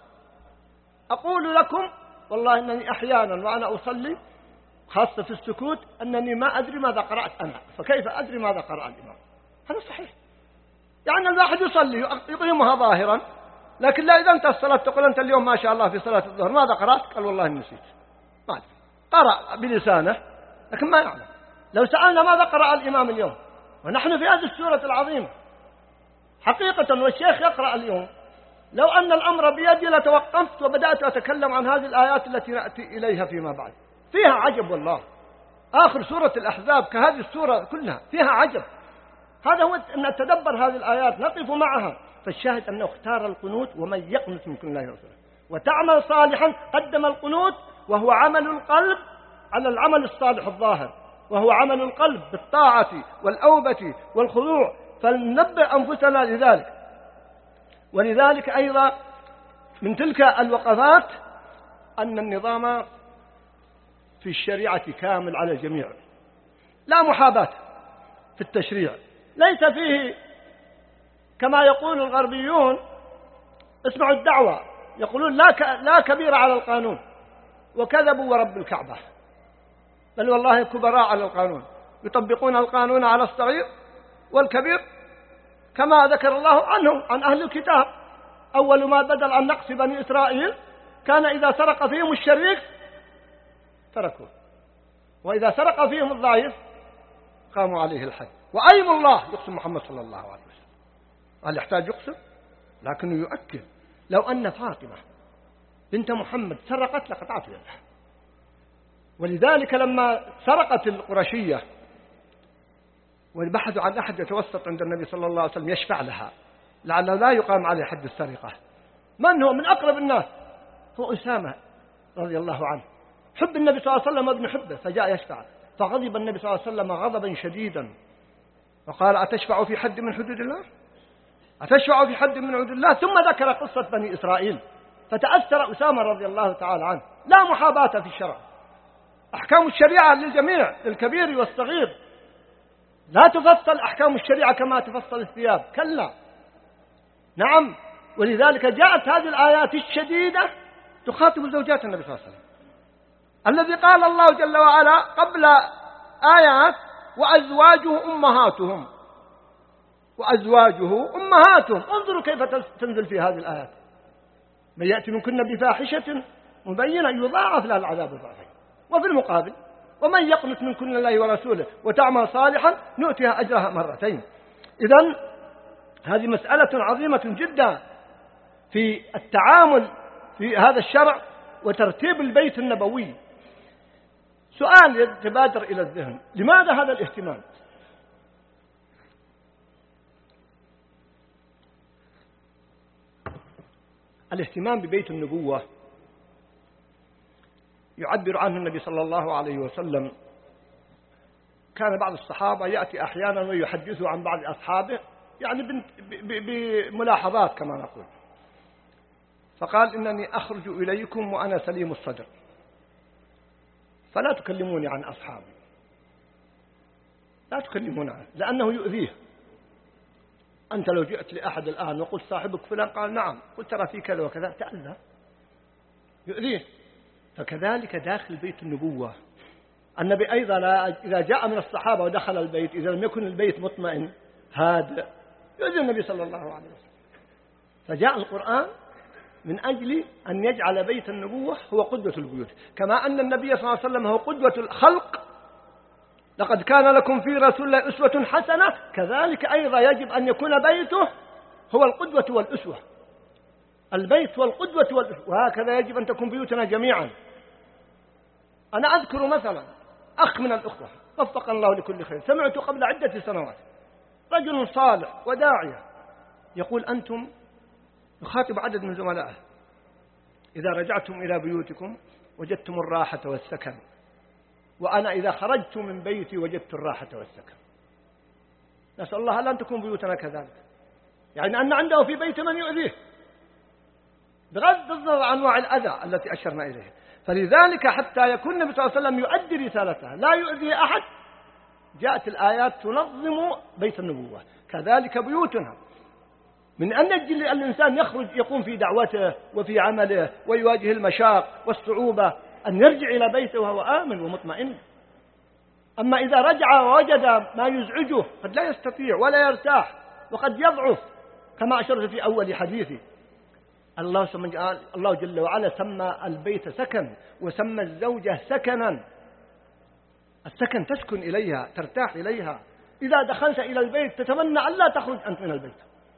أقول لكم والله أنني أحيانا وأنا أصلي خاصة في السكوت أنني ما أدري ماذا قرأت أنا، فكيف أدري ماذا قرأ الإمام؟ هذا صحيح. يعني الواحد يصلي يقيمها ظاهرا، لكن لا إذا انت الصلاة تقول أنت اليوم ما شاء الله في صلاة الظهر ماذا قرأت؟ قال والله نسيت. ما أدري، قرأ بلسانه لكن ما يعلم. لو سألنا ماذا قرأ الإمام اليوم ونحن في هذه السورة العظيمة حقيقة والشيخ يقرأ اليوم، لو أن الأمر بيدي لتوقفت وبدأت أتكلم عن هذه الآيات التي نأتي إليها فيما بعد. فيها عجب والله، آخر سورة الأحزاب كهذه السورة كلها فيها عجب. هذا هو أن نتدبر هذه الآيات نقف معها. فالشاهد أنه اختار القنوت ومن يقنت منكن الله ورسوله وتعمل صالحا، قدم القنوت وهو عمل القلب على العمل الصالح الظاهر، وهو عمل القلب بالطاعة والأوبة والخضوع، فلننبه أنفسنا لذلك. ولذلك أيضا من تلك الوقفات أن النظام في الشريعة كامل على الجميع، لا محاباة في التشريع، ليس فيه كما يقول الغربيون، اسمعوا الدعوة، يقولون لا لا كبير على القانون، وكذبوا ورب الكعبة، بل والله كبراء على القانون، يطبقون القانون على الصغير والكبير كما ذكر الله عنهم عن أهل الكتاب. أول ما بدل عن نقص بني إسرائيل كان إذا سرق فيهم الشريك تركوه، وإذا سرق فيهم الضعيف قاموا عليه الحد. وأيم الله يقسم محمد صلى الله عليه وسلم، هل يحتاج يقسم؟ لكنه يؤكد لو أن فاطمة بنت محمد سرقت لقطعت يدها. ولذلك لما سرقت القرشية والبحث عن أحد يتوسط عند النبي صلى الله عليه وسلم يشفع لها لعل لا يقام عليه حد السرقة، من هو من أقرب الناس؟ هو أسامة رضي الله عنه، حب النبي صلى الله عليه وسلم ابن حبه، فجاء يشفع، فغضب النبي صلى الله عليه وسلم غضبا شديدا وقال أتشفع في حد من حدود الله؟ أتشفع في حد من حدود الله؟ ثم ذكر قصة بني إسرائيل، فتأثر أسامة رضي الله تعالى عنه. لا محاباة في الشرع، أحكام الشريعة للجميع للكبير والصغير، لا تفصل أحكام الشريعة كما تفصل الثياب، كلا، نعم. ولذلك جاءت هذه الآيات الشديدة تخاطب زوجات النبي صلى الله عليه وسلم، الذي قال الله جل وعلا قبل آيات وأزواجه أمهاتهم، وأزواجه أمهاتهم. انظروا كيف تنزل في هذه الآيات، من يأتي منكن بفاحشة مبينة يضاعف لها العذاب ضعفين، وفي المقابل ومن يقنت منكن الله ورسوله وتعمل صالحا نؤتيها أجرها مرتين. إذن هذه مسألة عظيمة جدا في التعامل في هذا الشرع وترتيب البيت النبوي. سؤال يتبادر إلى الذهن، لماذا هذا الاهتمام؟ الاهتمام ببيت النبوة يعبر عنه النبي صلى الله عليه وسلم. كان بعض الصحابة يأتي أحيانا ويحدث عن بعض أصحابه يعني بملاحظات كما نقول، فقال إنني أخرج إليكم وأنا سليم الصدر فلا تكلموني عن أصحابي، لا تكلموني عنه لأنه يؤذيه. أنت لو جئت لأحد الآن وقلت صاحبك فلان، قال نعم، قلت ترى في كذا وكذا، تأذى، يؤذيه. فكذلك داخل بيت النبوة النبي أيضا إذا جاء من الصحابة ودخل البيت إذا لم يكن البيت مطمئن هادئ يؤذي النبي صلى الله عليه وسلم. فجاء القرآن من أجل أن يجعل بيت النبوة هو قدوة البيوت، كما أن النبي صلى الله عليه وسلم هو قدوة الخلق، لقد كان لكم في رسول الله أسوة حسنة، كذلك أيضا يجب أن يكون بيته هو القدوة والأسوة، البيت والقدوة والأسوة، وهكذا يجب أن تكون بيوتنا جميعا. أنا أذكر مثلا أخ من الأخوة وفق الله لكل خير، سمعت قبل عدة سنوات رجل صالح وداعية يقول أنتم، يخاطب عدد من زملائه، إذا رجعتم إلى بيوتكم وجدتم الراحة والسكن، وأنا إذا خرجت من بيتي وجدت الراحة والسكن. نسأل الله أن تكون بيوتنا كذلك، يعني أن عنده في بيت من يؤذيه بغض النظر عن أنواع الأذى التي أشرنا إليها. فلذلك حتى يكون النبي صلى الله عليه وسلم يؤدي رسالته لا يؤذي أحد، جاءت الآيات تنظم بيت النبوة. كذلك بيوتنا، من أن يجل الإنسان يخرج يقوم في دعوته وفي عمله ويواجه المشاق والصعوبة أن يرجع إلى بيته وهو آمن ومطمئن. أما إذا رجع ووجد ما يزعجه قد لا يستطيع ولا يرتاح وقد يضعف، كما أشرت في أول حديثي. الله الله جل وعلا سمى البيت سكن وسمى الزوجة سكنا. السكن تسكن إليها، ترتاح إليها، إذا دخلت إلى البيت تتمنى أن لا تخرج أنت من البيت،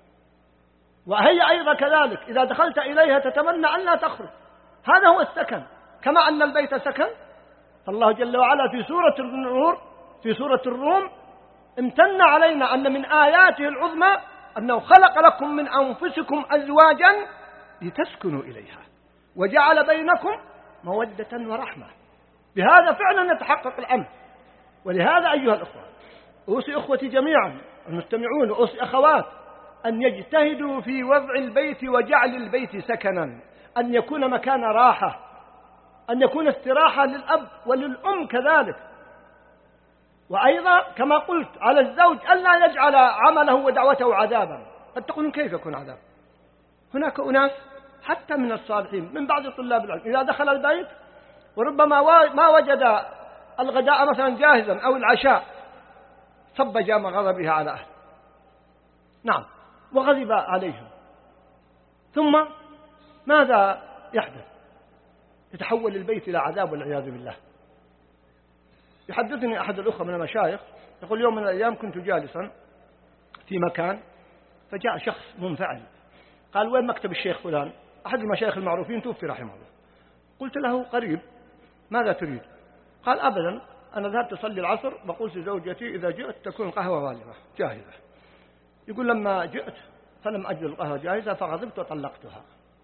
وهي أيضا كذلك إذا دخلت إليها تتمنى أن لا تخرج. هذا هو السكن. كما أن البيت سكن، فالله جل وعلا في سورة النور في سورة الروم امتن علينا أن من آياته العظمى أنه خلق لكم من أنفسكم أزواجا لتسكنوا إليها وجعل بينكم مودة ورحمة. بهذا فعلا يتحقق الأمن. ولهذا أيها الأخوة أوصي أخوتي جميعا المستمعون وأوصي أخوات أن يجتهدوا في وضع البيت وجعل البيت سكنا، أن يكون مكان راحة، أن يكون استراحة للأب وللأم كذلك. وأيضا كما قلت على الزوج أن لا يجعل عمله ودعوته عذابا، قد تقولون كيف يكون عذاب؟ هناك أناس حتى من الصالحين من بعض طلاب العلم إذا دخل البيت وربما ما وجد الغداء مثلا جاهزا أو العشاء صب جام غضبها على أهله، نعم، وغضب عليهم، ثم ماذا يحدث؟ يتحول البيت إلى عذاب والعياذ بالله. يحدثني أحد الأخوة من المشايخ يقول يوم من الأيام كنت جالسا في مكان فجاء شخص منفعل قال وين مكتب الشيخ فلان؟ أحد المشايخ المعروفين توفي رحمه الله. قلت له قريب ماذا تريد؟ قال أبدا، أنا ذهبت أصلي العصر بقول لزوجتي إذا جئت تكون القهوة غالبة جاهزة. يقول لما جئت فلم أجد القهوة جاهزة فغضبت وطلقتها.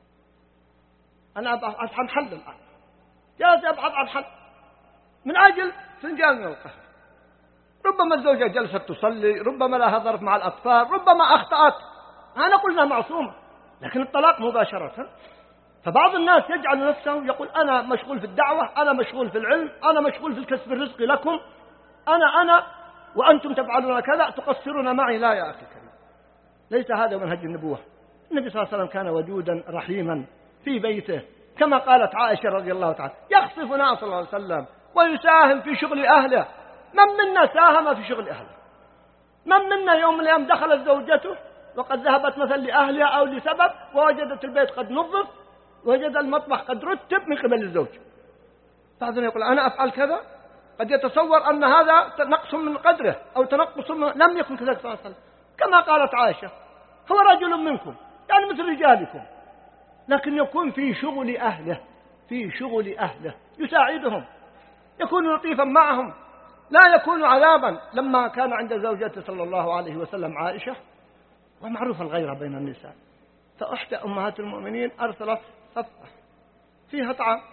أنا أبحث عن حل الآن، جالس أبحث عن حل من أجل فنجان من القهوة. ربما الزوجة جلست تصلي، ربما لها ظرف مع الأطفال، ربما أخطأت، أنا قلنا معصومة، لكن الطلاق مباشرة. فبعض الناس يجعل نفسه يقول أنا مشغول في الدعوة، أنا مشغول في العلم، أنا مشغول في الكسب الرزق لكم، أنا أنا وأنتم تفعلون كذا تقصرون معي. لا يا أخي الكريم، ليس هذا منهج النبوة. النبي صلى الله عليه وسلم كان ودودا رحيما في بيته كما قالت عائشة رضي الله تعالى يخصفنا صلى الله عليه وسلم ويساهم في شغل أهله. من منا ساهم في شغل أهله؟ من منا يوم من الأيام دخلت زوجته وقد ذهبت مثلا لأهلها أو لسبب ووجدت البيت قد نظف، وجد المطبخ قد رتب من قبل الزوج، بعضهم يقول أنا أفعل كذا، قد يتصور أن هذا نقص من قدره أو تنقص من... لم يكن كذلك صلى الله عليه وسلم. كما قالت عائشة هو رجل منكم يعني مثل رجالكم، لكن يكون في شغل أهله، في شغل أهله يساعدهم، يكون لطيفا معهم، لا يكون عذابا. لما كان عند زوجته صلى الله عليه وسلم عائشة، ومعروف الغيرة بين النساء، فإحدى أمهات المؤمنين أرسلت صفحة فيها طعام،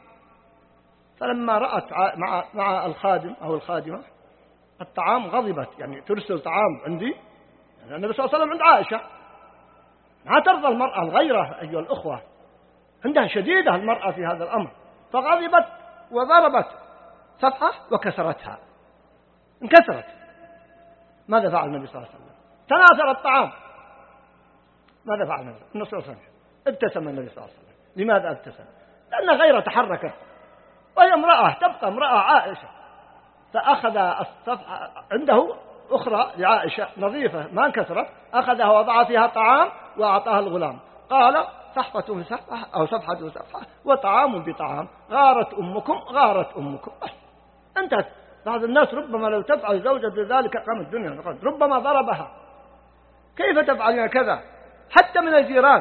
فلما رأت مع مع الخادم أو الخادمة الطعام غضبت، يعني ترسل طعام عندي، يعني النبي صلى الله عليه وسلم عند عائشة، ما ترضى المرأة الغيرة أيها الأخوة، عندها شديدة المرأة في هذا الأمر، فغضبت وضربت صفحة وكسرتها، انكسرت. ماذا فعل النبي صلى الله عليه وسلم؟ تناثر الطعام. ماذا فعل النبي صلى الله عليه وسلم؟ ابتسم النبي صلى الله عليه وسلم. لماذا ابتسم؟ لأن غيرها تحركت، وهي امرأة تبقى امرأة عائشة، فأخذ الصفحة عنده أخرى لعائشة نظيفة ما انكسرت، أخذها وضع فيها طعام وأعطاها الغلام، قال صحفة بصفحة أو صفحة بصفحة وطعام بطعام، غارت أمكم غارت أمكم، بس انتهت. بعض الناس ربما لو تفعل زوجة ذلك قام الدنيا، ربما ضربها، كيف تفعلين كذا؟ حتى من الجيران.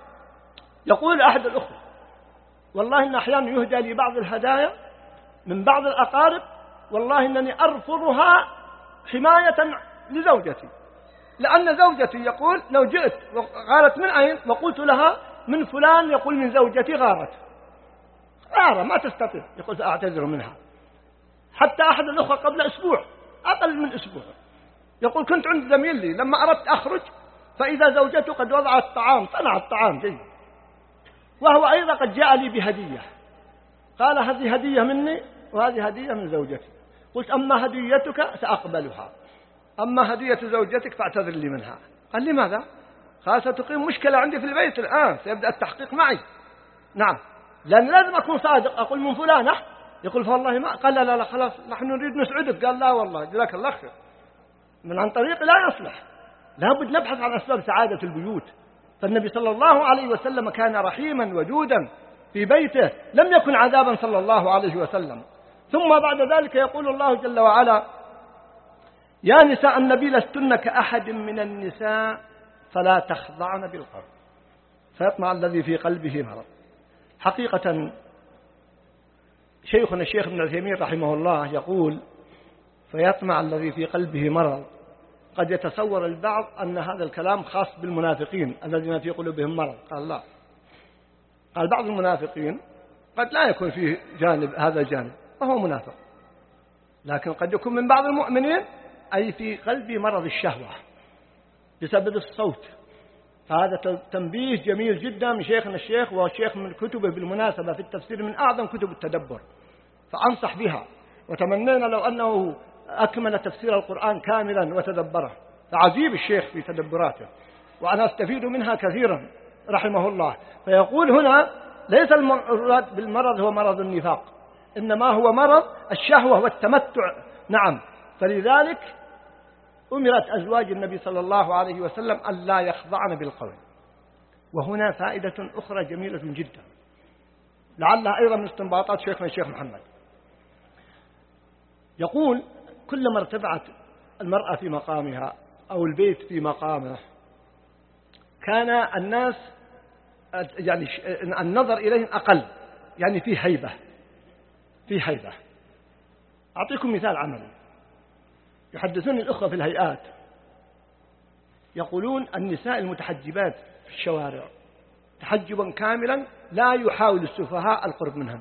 يقول أحد الأخوة والله إن أحيانا يهدى لي بعض الهدايا من بعض الأقارب، والله إنني أرفضها حماية لزوجتي، لأن زوجتي يقول لو جئت غارت من أين وقلت لها من فلان، يقول من زوجتي غارت، غارة ما تستطيع، يقول سأعتذر منها. حتى أحد الأخوة قبل أسبوع أقل من أسبوع يقول كنت عند زميل لي لما أردت أخرج فإذا زوجته قد وضعت طعام، صنعت طعام جيد، وهو أيضا قد جاء لي بهدية، قال هذه هدية مني وهذه هدية من زوجتي. قلت أما هديتك سأقبلها، أما هدية زوجتك فاعتذر لي منها. قال لماذا؟ قال ستقيم مشكلة عندي في البيت الآن، سيبدأ التحقيق معي. نعم، لأن لازم أكون صادق، أقول من فلانة، يقول فوالله ما، قال لا لا خلاص نحن نريد نسعدك، قال لا والله جزاك الله خير، من عن طريق لا يصلح، لابد نبحث عن أسباب سعادة البيوت. فالنبي صلى الله عليه وسلم كان رحيما ودودا في بيته، لم يكن عذابا صلى الله عليه وسلم. ثم بعد ذلك يقول الله جل وعلا يا نساء النبي لستن كأحد من النساء فلا تخضعن بالقول فيطمع الذي في قلبه مرض. حقيقة شيخنا الشيخ ابن عثيمين رحمه الله يقول فيطمع الذي في قلبه مرض، قد يتصور البعض أن هذا الكلام خاص بالمنافقين الذين في قلوبهم مرض، قال لا، قال بعض المنافقين قد لا يكون فيه جانب هذا الجانب وهو منافق، لكن قد يكون من بعض المؤمنين أي في قلبه مرض الشهوة بسبب الصوت. فهذا تنبيه جميل جدا من شيخنا الشيخ، والشيخ من كتبه بالمناسبة في التفسير من أعظم كتب التدبر، فأنصح بها، وتمنينا لو أنه أكمل تفسير القرآن كاملا وتدبره، فعجيب الشيخ في تدبراته. وأنا أستفيد منها كثيرا رحمه الله. فيقول هنا ليس المراد بالمرض هو مرض النفاق، إنما هو مرض الشهوة والتمتع. نعم. فلذلك أمرت أزواج النبي صلى الله عليه وسلم أن لا يخضعن بالقول. وهنا فائدة أخرى جميلة جدا لعلها أيضا من استنباطات شيخنا الشيخ محمد. يقول كلما ارتفعت المرأة في مقامها أو البيت في مقامه كان الناس يعني النظر إليهم أقل، يعني في هيبة في هيبة. أعطيكم مثال عملي. يحدثون الأخوة في الهيئات يقولون النساء المتحجبات في الشوارع تحجبا كاملا لا يحاول السفهاء القرب منهن،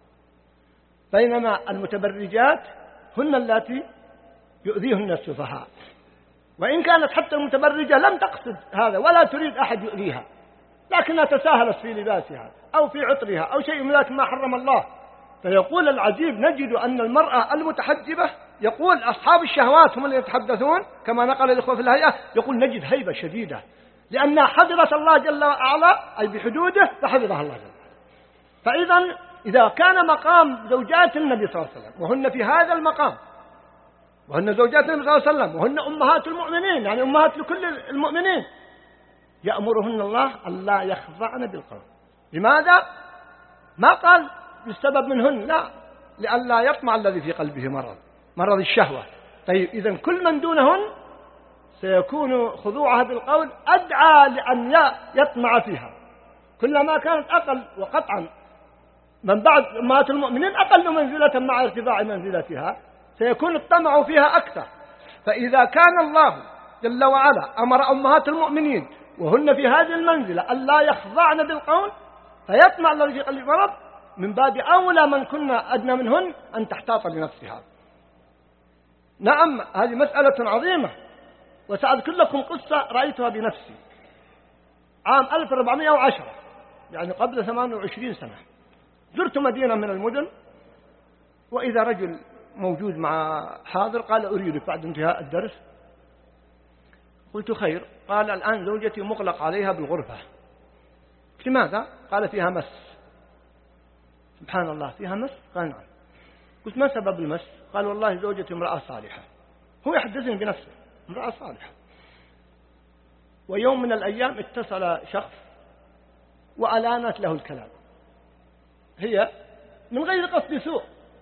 بينما المتبرجات هن اللاتي يؤذيهن السفهاء، وإن كانت حتى المتبرجة لم تقصد هذا ولا تريد أحد يؤذيها، لكنها تساهلت في لباسها أو في عطرها أو شيء من ذلك ما حرم الله. فيقول العجيب نجد أن المرأة المتحجبة، يقول أصحاب الشهوات هم اللي يتحدثون كما نقل الإخوة في الهيئة، يقول نجد هيبة شديدة لأنها حفظت الله جل وعلا أي بحدوده فحفظها الله جل وعلا. فإذا إذا كان مقام زوجات النبي صلى الله عليه وسلم وهن في هذا المقام، وهن زوجات النبي صلى الله عليه وسلم وهن أمهات المؤمنين، يعني أمهات لكل المؤمنين، يأمرهن الله أن لا يخضعن بالقول. لماذا؟ ما قال بالسبب منهن، لا، لأن لا يطمع الذي في قلبه مرض مرض الشهوة. طيب إذن كل من دونهن سيكون خضوعها بالقول أدعى لأن يطمع فيها، كلما كانت أقل. وقطعا من بعد أمهات المؤمنين أقل منزلة مع ارتفاع منزلتها سيكون الطمع فيها أكثر. فإذا كان الله جل وعلا أمر أمهات المؤمنين وهن في هذه المنزلة أن لا يخضعن بالقول فيطمع الذي في قلبه مرض، من باب أولى من كنا أدنى منهن أن تحتاط لنفسها. نعم هذه مسألة عظيمة، وسأذكر لكم قصة رأيتها بنفسي عام ألف وأربعمائة وعشرة، يعني قبل ثمان وعشرين سنة. زرت مدينة من المدن وإذا رجل موجود مع حاضر قال أريدك بعد انتهاء الدرس. قلت خير. قال الآن زوجتي مغلق عليها بالغرفة. لماذا؟ قال فيها مس. سبحان الله، فيها مس؟ قال نعم. قلت ما سبب المس؟ قال والله زوجتي امرأة صالحة. هو يحدثني بنفسه، امرأة صالحة. ويوم من الأيام اتصل شخص وألانت له الكلام، هي من غير قصد سوء،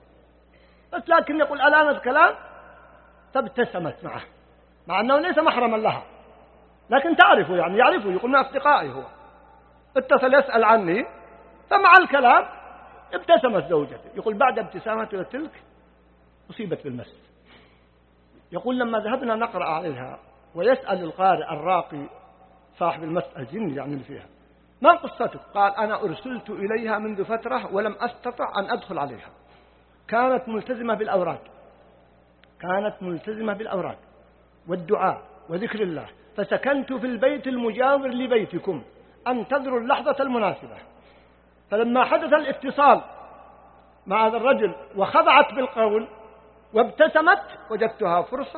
بس لكن يقول ألانت الكلام فابتسمت معه، مع أنه ليس محرما لها، لكن تعرفه، يعني يعرفه، يقول من أصدقائي. هو اتصل يسأل عني، فمع الكلام ابتسمت زوجته. يقول بعد ابتسامته تلك أصيبت بالمس. يقول لما ذهبنا نقرأ عليها ويسأل القارئ الراقي صاحب المس الجن يعني فيها ما قصتك؟ قال أنا أرسلت إليها منذ فترة ولم أستطع أن أدخل عليها. كانت ملتزمة بالأوراد، كانت ملتزمة بالأوراد والدعاء وذكر الله، فسكنت في البيت المجاور لبيتكم أنتظر اللحظة المناسبة. فلما حدث الاتصال مع هذا الرجل وخضعت بالقول وابتسمت وجدتها فرصة.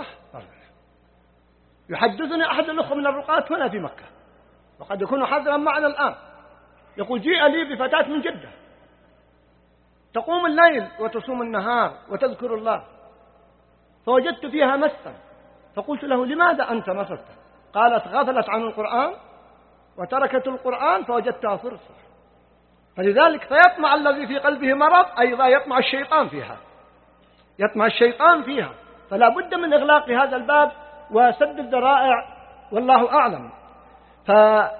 يحدثني أحد الأخوة من الرقاة هنا في مكة، وقد يكون حاضرا معنا الآن، يقول جيء لي بفتاة من جدة تقوم الليل وتصوم النهار وتذكر الله، فوجدت فيها مسا، فقلت له لماذا أنت مسست؟ قالت غفلت عن القرآن وتركت القرآن فوجدتها فرصة. فلذلك فيطمع الذي في قلبه مرض أيضا يطمع الشيطان فيها، يطمع الشيطان فيها. فلا بد من إغلاق هذا الباب وسد الذرائع، والله أعلم. ف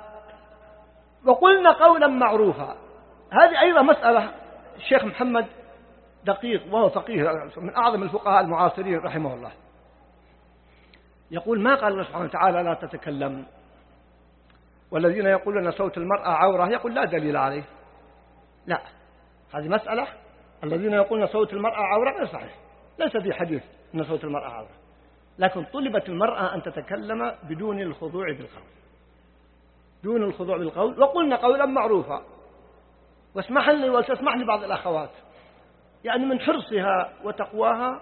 وقلنا قولا معروفا، هذه أيضا مسألة الشيخ محمد دقيق وهو فقيه من أعظم الفقهاء المعاصرين رحمه الله. يقول ما قال الله سبحانه وتعالى لا تتكلم، والذين يقولون صوت المرأة عورة يقول لا دليل عليه. لا، هذه مسألة الذين يقولون صوت المرأة عورة غير صحيح، ليس في حديث أن صوت المرأة عورة، لكن طلبت المرأة أن تتكلم بدون الخضوع بالقول، دون الخضوع بالقول. وقلنا قولا معروفا. واسمح لي وتسمح لي بعض الأخوات، يعني من حرصها وتقواها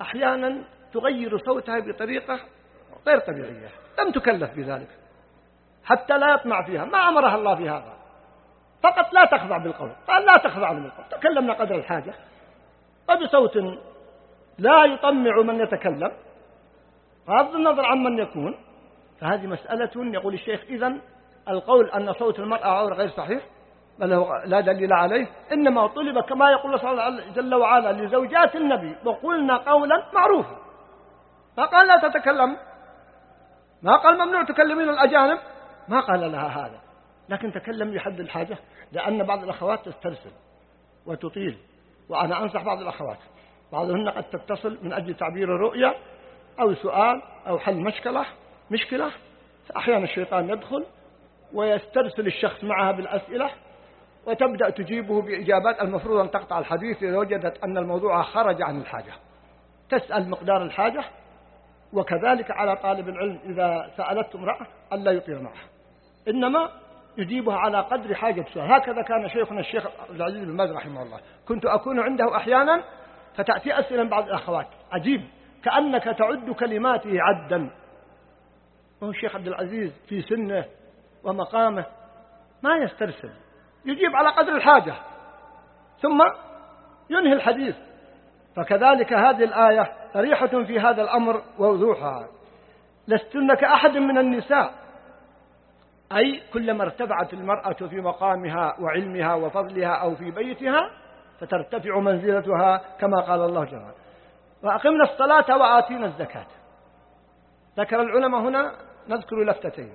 أحيانا تغير صوتها بطريقة غير طبيعية، لم تكلف بذلك، حتى لا يطمع فيها، ما أمرها الله في هذا، فقط لا تخضع بالقول، قال لا تخضع بالقول، تكلمنا قدر الحاجة وبصوت لا يطمع من يتكلم بغض النظر عن من يكون. فهذه مسألة يقول الشيخ إذن القول أن صوت المرأة عورة غير صحيح بل هو لا دليل عليه، إنما طلب كما يقول الله جل وعلا لزوجات النبي وقلنا قولا معروفا، ما قال لا تتكلم، ما قال ممنوع تكلمين الأجانب، ما قال لها هذا، لكن تكلم لحد الحاجة، لأن بعض الأخوات تسترسل وتطيل، وأنا أنصح بعض الأخوات بعضهن قد تتصل من أجل تعبير الرؤية أو سؤال أو حل مشكلة مشكلة فأحيانا الشيطان يدخل ويسترسل الشخص معها بالأسئلة وتبدأ تجيبه بإجابات المفروض أن تقطع الحديث إذا وجدت أن الموضوع خرج عن الحاجة، تسأل مقدار الحاجة. وكذلك على طالب العلم إذا سألته امرأة ألا يطير معها، إنما يجيبها على قدر حاجة سؤال. هكذا كان شيخنا الشيخ عبد العزيز بن باز رحمه الله، كنت أكون عنده أحيانا فتأتي أسئلة من بعض الأخوات عجيب كأنك تعد كلماته عدا، وهو الشيخ عبد العزيز في سنه ومقامه ما يسترسل، يجيب على قدر الحاجة ثم ينهي الحديث. فكذلك هذه الآية صريحة في هذا الأمر ووضوحها، لستن كأحد من النساء، أي كلما ارتفعت المرأة في مقامها وعلمها وفضلها أو في بيتها فترتفع منزلتها كما قال الله جل وعلا وأقمنا الصلاة وآتينا الزكاة. ذكر العلماء هنا نذكر لفتتين،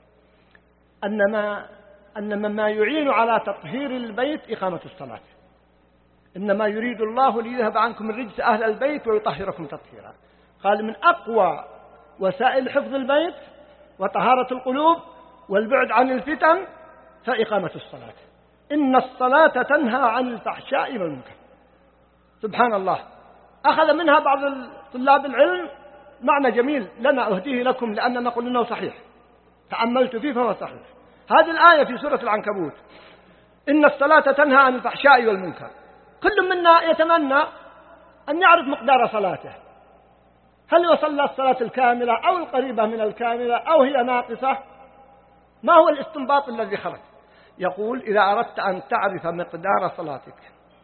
أنما أن مما يعين على تطهير البيت إقامة الصلاة، إنما يريد الله ليذهب عنكم الرجس أهل البيت ويطهركم تطهيرا. قال من أقوى وسائل حفظ البيت وطهارة القلوب والبعد عن الفتن فإقامة الصلاة، إن الصلاة تنهى عن الفحشاء والمنكر. سبحان الله، أخذ منها بعض طلاب العلم معنى جميل لنا أهديه لكم لأننا نقول إنه صحيح، تأملت فيه فهو صحيح. هذه الآية في سورة العنكبوت إن الصلاة تنهى عن الفحشاء والمنكر، كل منا يتمنى أن يعرف مقدار صلاته، هل وصلى الصلاة الكاملة أو القريبة من الكاملة أو هي ناقصة، ما هو الاستنباط الذي خرج؟ يقول إذا أردت أن تعرف مقدار صلاتك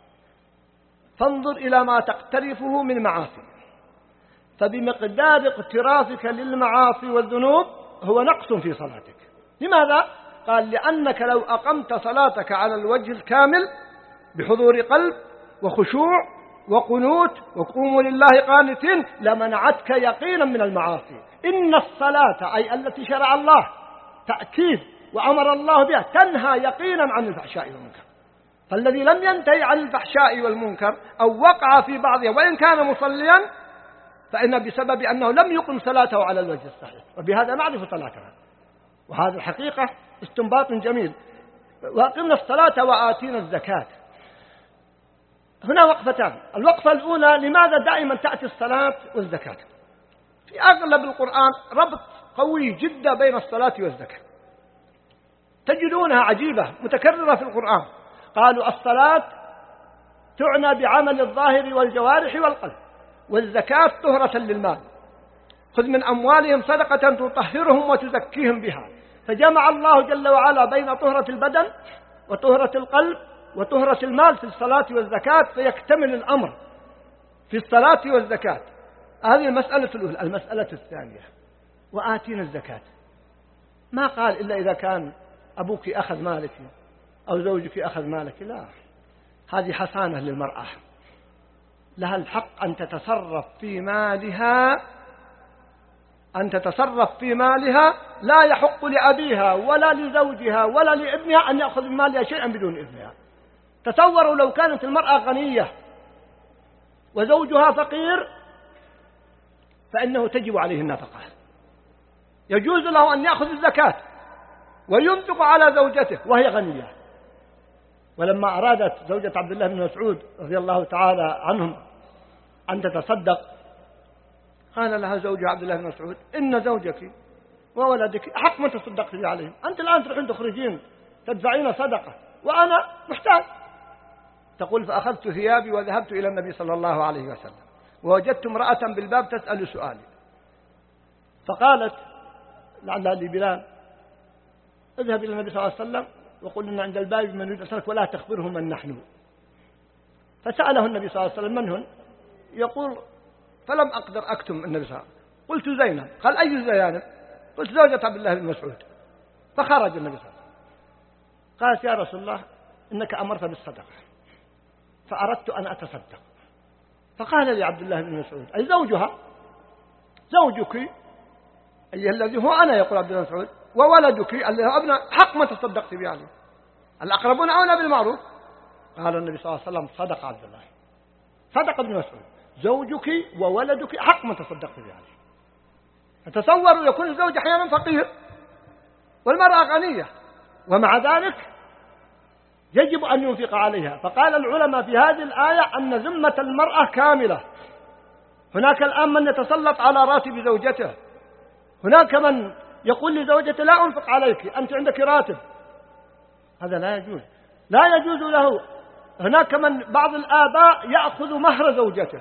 فانظر إلى ما تقترفه من معاصي، فبمقدار اقترافك للمعاصي والذنوب هو نقص في صلاتك. لماذا؟ قال لأنك لو أقمت صلاتك على الوجه الكامل بحضور قلب وخشوع وقنوت وقوموا لله قانتين لمنعتك يقينا من المعاصي. إن الصلاة أي التي شرع الله تأكيد وأمر الله بها تنهى يقينا عن الفحشاء والمنكر، فالذي لم ينتهي عن الفحشاء والمنكر أو وقع في بعضها وإن كان مصليا فإن بسبب أنه لم يقم صلاته على الوجه الصحيح، وبهذا نعرف صلاتنا. وهذا الحقيقة استنباط جميل. وأقمنا الصلاة وآتينا الزكاة، هنا وقفتان. الوقفة الأولى لماذا دائما تأتي الصلاة والزكاة؟ في أغلب القرآن ربط قوي جدا بين الصلاة والزكاة، تجدونها عجيبة متكررة في القرآن. قالوا الصلاة تعنى بعمل الظاهر والجوارح والقلب، والزكاة طهرة للمال، خذ من أموالهم صدقة تطهرهم وتزكيهم بها. فجمع الله جل وعلا بين طهرة البدن وطهرة القلب وطهرة المال في الصلاة والزكاة، فيكتمل الأمر في الصلاة والزكاة. هذه المسألة الأولى. المسألة الثانية وآتينا الزكاة، ما قال إلا إذا كان أبوك أخذ مالك أو زوجك أخذ مالك، لا، هذه حسانة للمرأة، لها الحق أن تتصرف في مالها أن تتصرف في مالها، لا يحق لأبيها ولا لزوجها ولا لابنها أن يأخذ من مالها شيئا بدون إذنها. تصوروا لو كانت المرأة غنية وزوجها فقير فإنه تجب عليه النفقة، يجوز له أن يأخذ الزكاة وينفق على زوجته وهي غنية. ولما أرادت زوجة عبد الله بن مسعود رضي الله تعالى عنهم أن تتصدق قال لها زوجها عبد الله بن مسعود إن زوجك وولدك أحق من تصدقت لي عليهم، أنت الآن تروحين تخرجين تدفعين صدقة وأنا محتاج. تقول فأخذت ثيابي وذهبت إلى النبي صلى الله عليه وسلم ووجدت امرأة بالباب تسأل سؤالي، فقالت لعلها لبلال اذهب إلى النبي صلى الله عليه وسلم وقل إن عند الباب من يريد أسألك ولا تخبره من نحن. فسأله النبي صلى الله عليه وسلم من هن؟ يقول فلم أقدر أكتم النبي صلى الله عليه وسلم. قلت زينب. قال أي زينب؟ قلت زوجة عبد الله بن مسعود. فخرج النبي صلى الله عليه وسلم. قالت يا رسول الله إنك أمرت بالصدقة فأردت أن أتصدق. فقال لي عبد الله بن مسعود أي زوجها زوجك أي الذي هو أنا يقول عبد الله بن مسعود وولدك الذي هو ابن حق ما تصدقت به عليه الأقربون أولى بالمعروف. قال النبي صلى الله عليه وسلم صدق عبد الله صدق ابن مسعود زوجك وولدك حق ما تصدقت به عليه. فتصوروا يكون الزوج أحيانا فقير والمرأة غنية ومع ذلك يجب أن ينفق عليها. فقال العلماء في هذه الآية أن ذمة المرأة كاملة. هناك الآن من يتسلط على راتب زوجته، هناك من يقول لزوجته لا أنفق عليك أنت عندك راتب، هذا لا يجوز لا يجوز له. هناك من بعض الآباء يأخذ مهر زوجته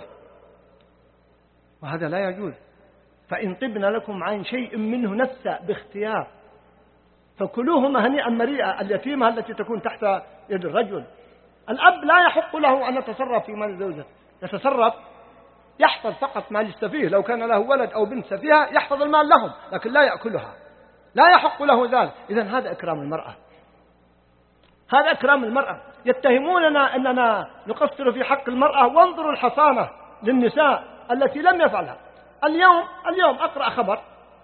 وهذا لا يجوز. فإن طبن لكم عن شيء منه نفسا باختيار فكلوه هنيئا مريئا. اليتيمة التي تكون تحت يد الرجل، الأب لا يحق له أن يتصرف في مال زوجته، يتصرف يحفظ فقط مال السفيه، لو كان له ولد أو بنت سفيهة يحفظ المال لهم لكن لا يأكلها، لا يحق له ذلك. إذن هذا إكرام المرأة، هذا إكرام المرأة. يتهموننا أننا نقصر في حق المرأة، وانظروا الحصانة للنساء التي لم يفعلها. اليوم اليوم أقرأ خبر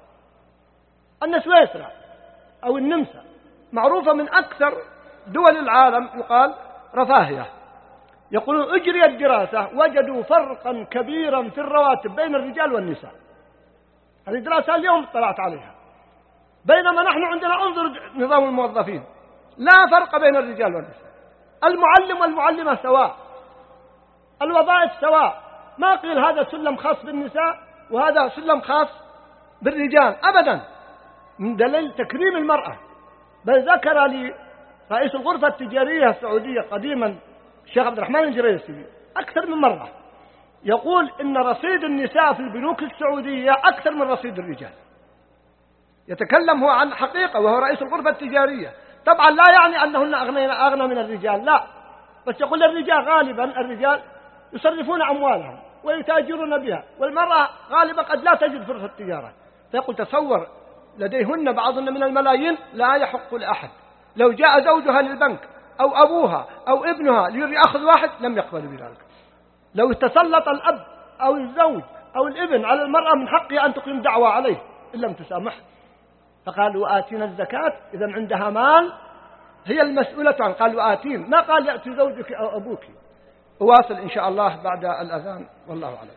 أن سويسرا أو النمسا معروفة من أكثر دول العالم يقال رفاهية، يقولون أجريت دراسة وجدوا فرقا كبيرا في الرواتب بين الرجال والنساء. هذه دراسة اليوم اطلعت عليها، بينما نحن عندنا انظر نظام الموظفين لا فرق بين الرجال والنساء، المعلم والمعلمة سواء، الوظائف سواء، ما قيل هذا سلم خاص بالنساء وهذا سلم خاص بالرجال أبدا، من دليل تكريم المرأة. بل ذكر لي رئيس الغرفة التجارية السعودية قديما الشيخ عبد الرحمن الجريسي أكثر من مرة يقول إن رصيد النساء في البنوك السعودية أكثر من رصيد الرجال. يتكلم هو عن حقيقة وهو رئيس الغرفة التجارية. طبعا لا يعني أنهن أغنى من الرجال، لا، بس يقول الرجال غالبا الرجال يصرفون أموالهم ويتاجرون بها، والمرأة غالبا قد لا تجد فرصة التجارة. فيقول تصور لديهن بعضهن من الملايين لا يحق لأحد، لو جاء زوجها للبنك أو أبوها أو ابنها ليأخذ واحد لم يقبل بذلك. لو تسلط الأب أو الزوج أو الابن على المرأة من حقها أن تقيم دعوة عليه إن لم تسامح. فقالوا آتينا الزكاة، إذا عندها مال هي المسؤولة عن، قالوا آتين، ما قال يأتي زوجك أو أبوك. أواصل إن شاء الله بعد الأذان والله أعلم.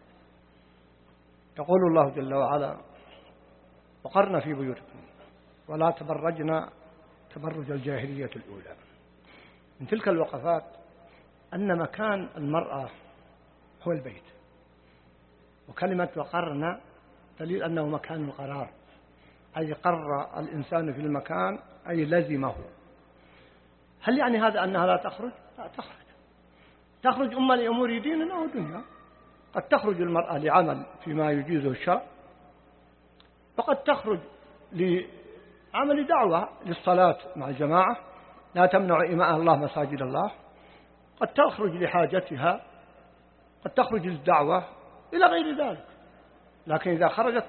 يقول الله جل وعلا وقرن في بيوتكم ولا تبرجنا تبرج الجاهلية الأولى. من تلك الوقفات أن مكان المرأة هو البيت، وكلمة وقرن دليل أنه مكان القرار، أي قر الإنسان في المكان أي لزمه. هل يعني هذا أنها لا تخرج؟ لا تخرج، تخرج أما لأمور دين أو دنيا. قد تخرج المرأة لعمل فيما يجيزه الشرع، وقد تخرج لعمل دعوة للصلاة مع الجماعة، لا تمنع إماء الله مساجد الله. قد تخرج لحاجتها، قد تخرج للدعوة إلى غير ذلك. لكن إذا خرجت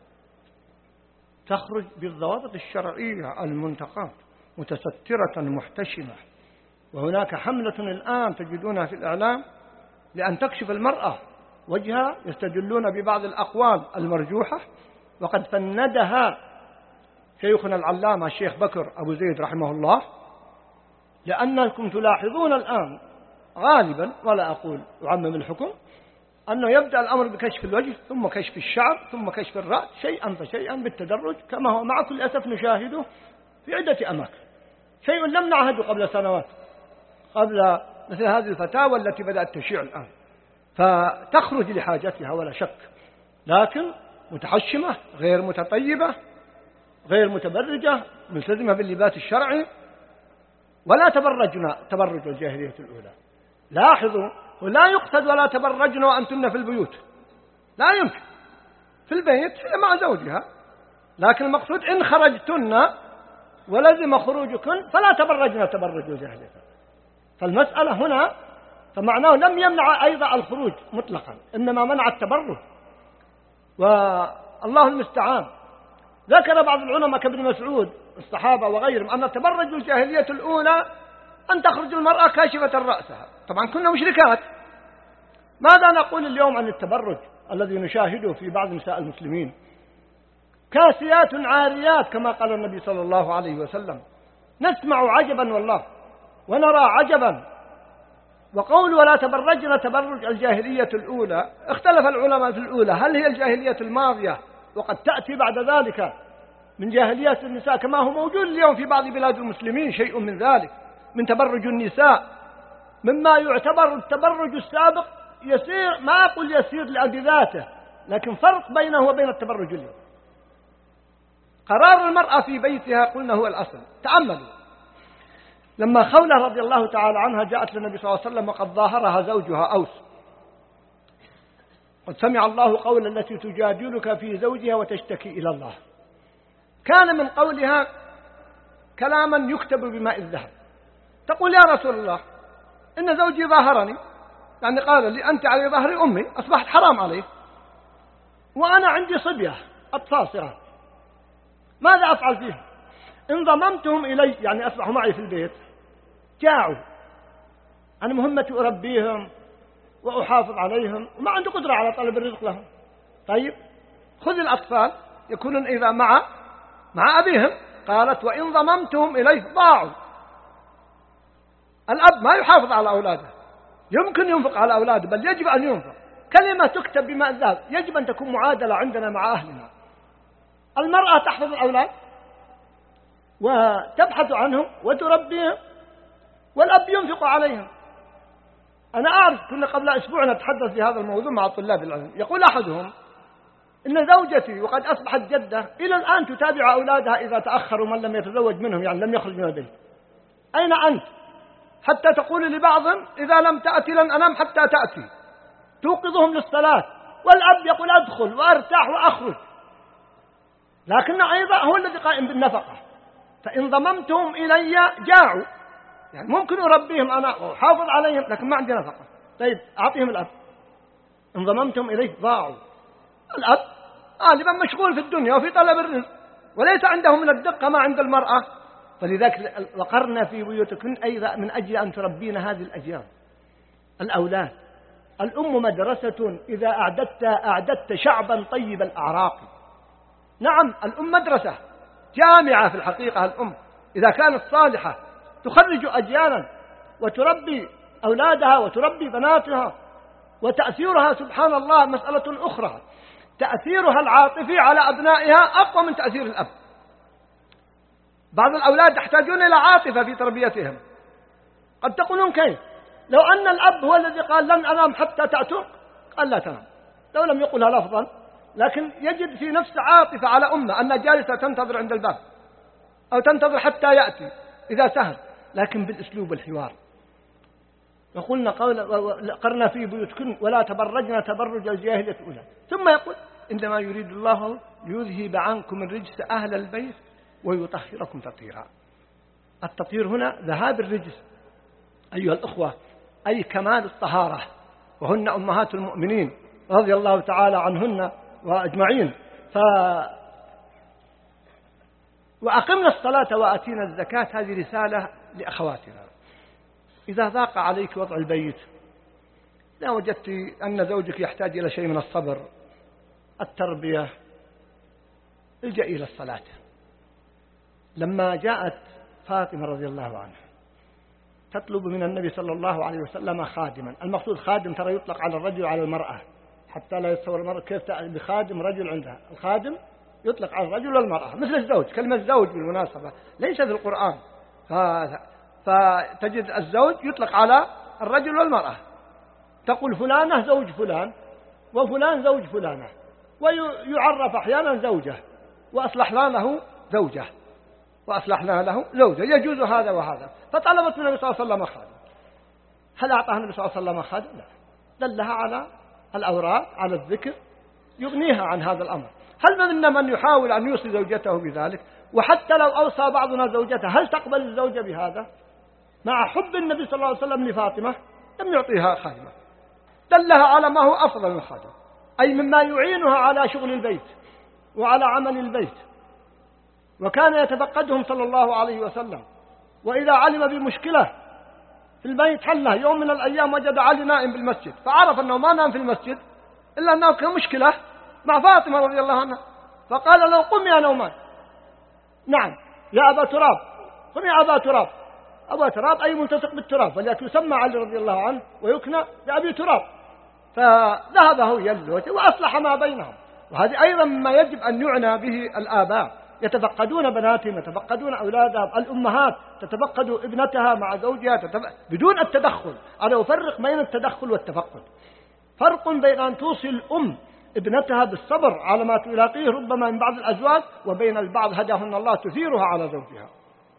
تخرج بالضوابط الشرعية المنتقاة متسترة محتشمة. وهناك حملة الآن تجدونها في الإعلام لأن تكشف المرأة وجهها، يستدلون ببعض الأقوال المرجوحة، وقد فندها شيخنا العلامة الشيخ بكر أبو زيد رحمه الله. لأنكم تلاحظون الآن غالبا، ولا أقول أعمم الحكم، أنه يبدأ الأمر بكشف الوجه ثم كشف الشعر ثم كشف الرأس شيئا فشيئا بالتدرج، كما هو مع كل أسف نشاهده في عدة أماكن. شيء لم نعهده قبل سنوات، قبل مثل هذه الفتاوى التي بدأت تشيع الآن. فتخرج لحاجتها ولا شك، لكن متحشمة غير متطيبة غير متبرجة، ملتزمة باللباس الشرعي، ولا تبرجنا تبرج الجاهلية الأولى. لاحظوا، ولا يقصد ولا تبرجن وأنتن في البيوت، لا يمكن. في البيت هي مع زوجها، لكن المقصود إن خرجتن ولزم خروجكن فلا تبرجن تبرج الجاهلية. فالمسألة هنا فمعناه لم يمنع أيضا الخروج مطلقا، إنما منع التبرج، والله المستعان. ذكر بعض العلماء كابن مسعود الصحابة وغيرهم أن تبرج الجاهلية الأولى أن تخرج المرأة كاشفة رأسها. طبعا كنا مشركات. ماذا نقول اليوم عن التبرج الذي نشاهده في بعض نساء المسلمين؟ كاسيات عاريات كما قال النبي صلى الله عليه وسلم. نسمع عجبا والله ونرى عجبا. وقول ولا تبرجن تبرج الجاهلية الأولى، اختلف العلماء في الأولى هل هي الجاهلية الماضية وقد تأتي بعد ذلك من جاهلية النساء كما هو موجود اليوم في بعض بلاد المسلمين شيء من ذلك من تبرج النساء، مما يعتبر التبرج السابق يسير، ما أقول يسير لأجل ذاته، لكن فرق بينه وبين التبرج اليوم. قرار المرأة في بيتها قلنا هو الأصل. تأملوا لما خولة رضي الله تعالى عنها جاءت للنبي صلى الله عليه وسلم وقد ظاهرها زوجها أوس، قد سمع الله قول التي تجادلك في زوجها وتشتكي إلى الله. كان من قولها كلاما يكتب بماء الذهب. تقول يا رسول الله إن زوجي ظاهرني، يعني قال لي أنت على ظهر أمي، أصبحت حرام عليه، وأنا عندي صبية أطفال صغار، ماذا أفعل فيهم؟ إن ضممتهم إلي يعني أصبحوا معي في البيت جاعوا، أنا مهمتي أربيهم وأحافظ عليهم وما عندي قدرة على طلب الرزق لهم. طيب خذ الأطفال يكونون إذا مع مع أبيهم. قالت وإن ضممتهم إليه ضاعوا. الأب ما يحافظ على أولاده، يمكن ينفق على أولاده بل يجب أن ينفق. كلمة تكتب بماء الذهب. يجب أن تكون معادلة عندنا مع أهلنا. المرأة تحفظ الأولاد وتبحث عنهم وتربيهم، والأب ينفق عليهم. أنا أعرف كنا قبل أسبوع نتحدث في هذا الموضوع مع طلاب العلم، يقول أحدهم إن زوجتي وقد أصبحت جدة إلى الآن تتابع أولادها إذا تأخروا من لم يتزوج منهم، يعني لم يخرج من البيت. أين أنت؟ حتى تقول لبعضهم إذا لم تأتي لن أنام حتى تأتي، توقظهم للصلاة، والأب يقول أدخل وأرتاح وأخرج، لكن أيضا هو الذي قائم بالنفقة. فإن ضممتهم إلي جاعوا، يعني ممكن أربيهم أنا وأحافظ عليهم لكن ما عندي نفقة. طيب أعطيهم الأب. إن ضممتهم إليه ضاعوا. الأب غالبا مشغول في الدنيا وفي طلب الرزق وليس عنده من الدقة ما عند المرأة. فلذلك وقرنا في بيوتكن أيضا من أجل أن تربين هذه الأجيال الأولاد. الأم مدرسة إذا أعددت أعددت شعبا طيب الأعراق. نعم الأم مدرسة جامعة في الحقيقة. الأم إذا كانت صالحة تخرج أجيالا وتربي أولادها وتربي بناتها، وتأثيرها سبحان الله مسألة أخرى. تأثيرها العاطفي على أبنائها أقوى من تأثير الأب. بعض الأولاد يحتاجون إلى عاطفة في تربيتهم. قد تقولون كيف؟ لو أن الأب هو الذي قال لن أنام حتى تأتوا، قال لا تنام، لو لم يقلها لفظا، لكن يجد في نفس عاطفة على أمه أنها جالسة تنتظر عند الباب أو تنتظر حتى يأتي إذا سهل، لكن بالأسلوب الحوار. وقلنا قول قرنا في بيوتكن ولا تبرجنا تبرج الجاهلية الأولى. ثم يقول إنما يريد الله ليذهب عنكم الرجس أهل البيت ويطهركم تطهيرا. التطهير هنا ذهاب الرجس أيها الأخوة، أي كمال الطهارة، وهن أمهات المؤمنين رضي الله تعالى عنهن وأجمعين. ف وأقمنا الصلاة وآتينا الزكاة، هذه رسالة لأخواتنا. إذا ضاق عليك وضع البيت، لا وجدت أن زوجك يحتاج إلى شيء من الصبر التربية، الجئي إلى الصلاة. لما جاءت فاطمة رضي الله عنها تطلب من النبي صلى الله عليه وسلم خادما، المقصود خادم ترى يطلق على الرجل وعلى المرأة حتى لا يتصور المرأة كيف تأتي بخادم رجل عندها. الخادم يطلق على الرجل والمرأة مثل الزوج. كلمة زوج بالمناسبة ليس في القرآن، فتجد الزوج يطلق على الرجل والمرأة. تقول فلانة زوج فلان وفلان زوج فلانة، ويعرف أحيانا زوجة وأصلحنا له زوجة وأصلحنا له زوجة، يجوز هذا وهذا. فطلبت من النبي صلى الله عليه وسلم خادم. هل أعطاها النبي صلى الله عليه وسلم خادم؟ لا، دلها على الأوراق على الذكر يغنيها عن هذا الأمر. هل منا من يحاول أن يوصي زوجته بذلك؟ وحتى لو أوصى بعضنا زوجته هل تقبل الزوجة بهذا؟ مع حب النبي صلى الله عليه وسلم لفاطمة لم يعطيها خادمة، دلها على ما هو أفضل من خادم، أي مما يعينها على شغل البيت وعلى عمل البيت. وكان يتفقدهم صلى الله عليه وسلم، وإذا علم بمشكلة في البيت حلها. يوم من الأيام وجد علي نائم بالمسجد، فعرف أنه ما نام في المسجد إلا أنه كان مشكلة مع فاطمة رضي الله عنها، فقال له قم يا نومان. نعم يا أبا تراب، قم يا أبا تراب. أبا تراب أي ملتصق بالتراب، ولذلك يسمى علي رضي الله عنه ويكنى بأبي تراب. فذهب هو يلوت وأصلح ما بينهم. وهذه أيضا ما يجب أن يعنى به الآباء، يتفقدون بناتهم، يتفقدون أولادهم. الأمهات تتفقد ابنتها مع زوجها تتفق... بدون التدخل. أنا أفرق بين التدخل والتفقد. فرق بين أن توصي الأم ابنتها بالصبر على ما تلاقيه ربما من بعض الأزواج، وبين البعض هداهن الله تثيرها على زوجها.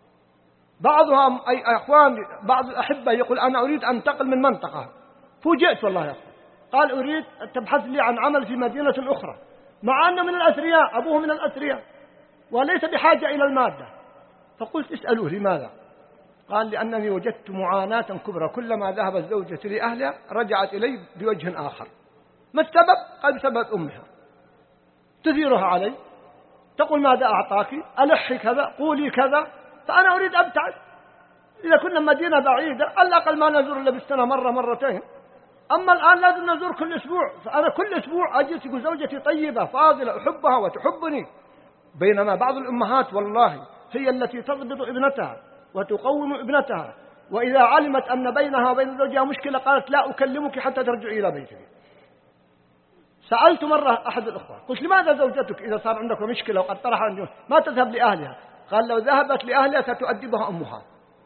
بعضهم أي أخوان، بعض الأحبة يقول أنا أريد أن أنتقل من منطقة، فوجئت والله يا أخوان، قال أريد أن تبحث لي عن عمل في مدينة أخرى، مع أنه من الأثرياء، أبوه من الأثرياء وليس بحاجة إلى المادة. فقلت اسألوه لماذا؟ قال لأنني وجدت معاناة كبرى، كلما ذهبت زوجتي لأهلها رجعت إلي بوجه آخر. ما السبب؟ قال بسبب أمها، تثيرها علي، تقول ماذا أعطاك، ألحي كذا، قولي كذا، فأنا أريد أبتعد. إذا كنا مدينة بعيدة على الأقل ما نزور إلا بالسنة مرة مرتين، أما الآن لازم نزور كل أسبوع. فأنا كل أسبوع أجلس يقول زوجتي طيبة فاضلة أحبها وتحبني. بينما بعض الأمهات والله هي التي تضبط ابنتها وتقوم ابنتها، وإذا علمت أن بينها وبين زوجها مشكلة قالت لا أكلمك حتى ترجعي إلى بيتك. سألت مرة أحد الأخوة قلت لماذا زوجتك إذا صار عندك مشكلة وقد طرح ما تذهب لأهلها؟ قال لو ذهبت لأهلها ستؤدبها أمها.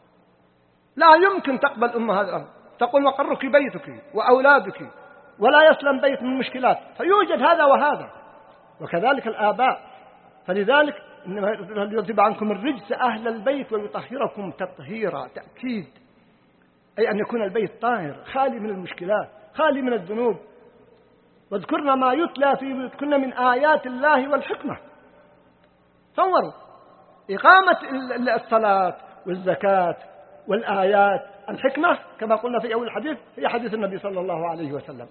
لا يمكن تقبل أمها هذا الأمر، تقول مقرك بيتك وأولادك ولا يسلم بيت من مشكلات. فيوجد هذا وهذا، وكذلك الآباء. فلذلك إنما يذهب عنكم الرجس أهل البيت ويطهركم تطهيرا، تأكيد، أي أن يكون البيت طاهر خالي من المشكلات خالي من الذنوب. واذكرنا ما يتلى في بيوتكن من آيات الله والحكمة. تصوروا إقامة الصلاة والزكاة والآيات، الحكمة كما قلنا في أول الحديث هي حديث النبي صلى الله عليه وسلم.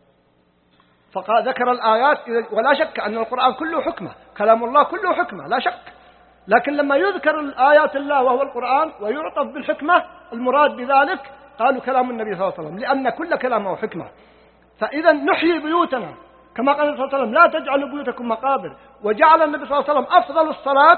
فقال ذكر الآيات، ولا شك أن القرآن كله حكمة، كلام الله كله حكمة لا شك، لكن لما يذكر الآيات الله وهو القرآن ويعطف بالحكمة المراد بذلك قالوا كلام النبي صلى الله عليه وسلم، لأن كل كلامه حكمة. فإذا نحيي بيوتنا كما قال النبي صلى الله عليه وسلم لا تجعلوا بيوتكم مقابر. وجعل النبي صلى الله عليه وسلم أفضل الصلاة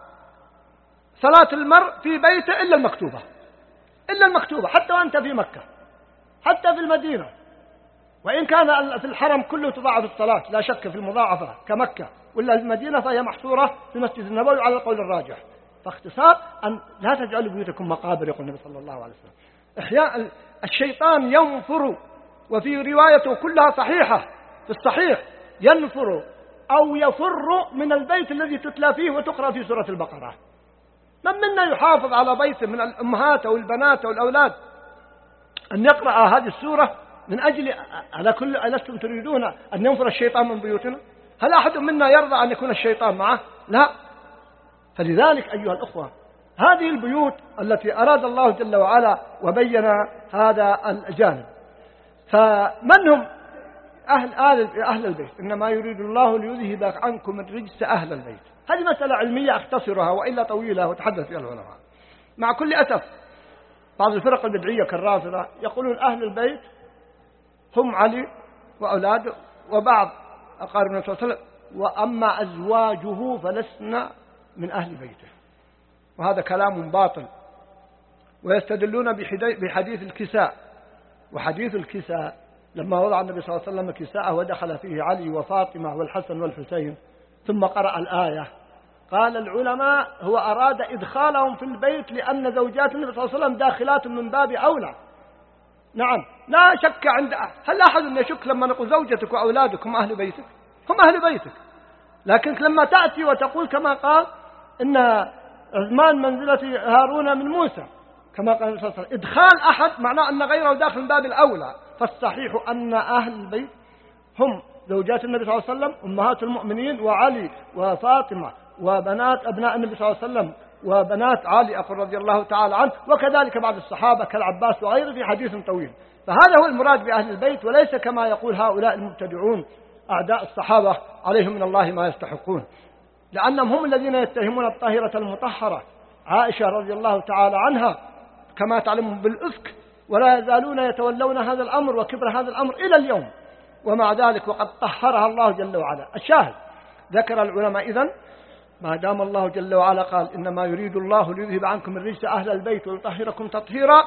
صلاة المرء في بيته إلا المكتوبة، إلا المكتوبة، حتى وأنت في مكة، حتى في المدينة، وإن كان في الحرم كله تضاعف الصلاة لا شك في المضاعفة كمكة، ولا المدينة فهي محصورة في مسجد النبوي على القول الراجح. فاختصار أن لا تجعلوا بيوتكم مقابر يقول النبي صلى الله عليه وسلم. إحياء الشيطان ينفر، وفي روايته كلها صحيحة في الصحيح ينفر أو يفر من البيت الذي تتلى فيه وتقرأ في سورة البقرة. من منا يحافظ على بيت من الأمهات أو البنات أو الأولاد أن يقرأ هذه السورة من أجل على كل ألستم تريدون أن ينفر الشيطان من بيوتنا؟ هل أحد منا يرضى أن يكون الشيطان معه؟ لا. فلذلك أيها الأخوة هذه البيوت التي أراد الله جل وعلا وبين هذا الجانب. فمن هم أهل, أهل, أهل البيت؟ إنما يريد الله ليذهب عنكم الرجس أهل البيت. هذه مسألة علمية أختصرها وإلا طويلة وتحدث فيها العلماء. مع كل أسف بعض الفرق البدعية كالرافضة يقولون أهل البيت هم علي وأولاده وبعض أقارب النبي صلى الله عليه وسلم، وأما أزواجه فلسنا من أهل بيته، وهذا كلام باطل. ويستدلون بحديث الكساء، وحديث الكساء لما وضع النبي صلى الله عليه وسلم كساءه ودخل فيه علي وفاطمة والحسن والحسين ثم قرأ الآية، قال العلماء هو أراد إدخالهم في البيت لأن زوجات النبي صلى الله عليه وسلم داخلات من باب أولى. نعم لا شك عند هل أحد يشك لما نقول زوجتك وأولادك هم أهل بيتك؟ هم أهل بيتك، لكن لما تأتي وتقول كما قال إن عثمان منزلة هارون من موسى كما قال النبي صلى الله عليه وسلم، إدخال أحد معناه أن غيره داخل من باب الأولى. فالصحيح أن أهل البيت هم زوجات النبي صلى الله عليه وسلم أمهات المؤمنين وعلي وفاطمة وبنات أبناء النبي صلى الله عليه وسلم وبنات علي أخو رضي الله تعالى عنه، وكذلك بعض الصحابة كالعباس وغيره في حديث طويل. فهذا هو المراد بأهل البيت، وليس كما يقول هؤلاء المبتدعون أعداء الصحابة عليهم من الله ما يستحقون، لأنهم هم الذين يتهمون الطاهرة المطهرة عائشة رضي الله تعالى عنها كما تعلمون بالإفك، ولا يزالون يتولون هذا الأمر وكبر هذا الأمر إلى اليوم، ومع ذلك وقد طهرها الله جل وعلا. الشاهد ذكر العلماء إذن ما دام الله جل وعلا قال إنما يريد الله ليذهب عنكم الرجس أهل البيت ويطهركم تطهيرا،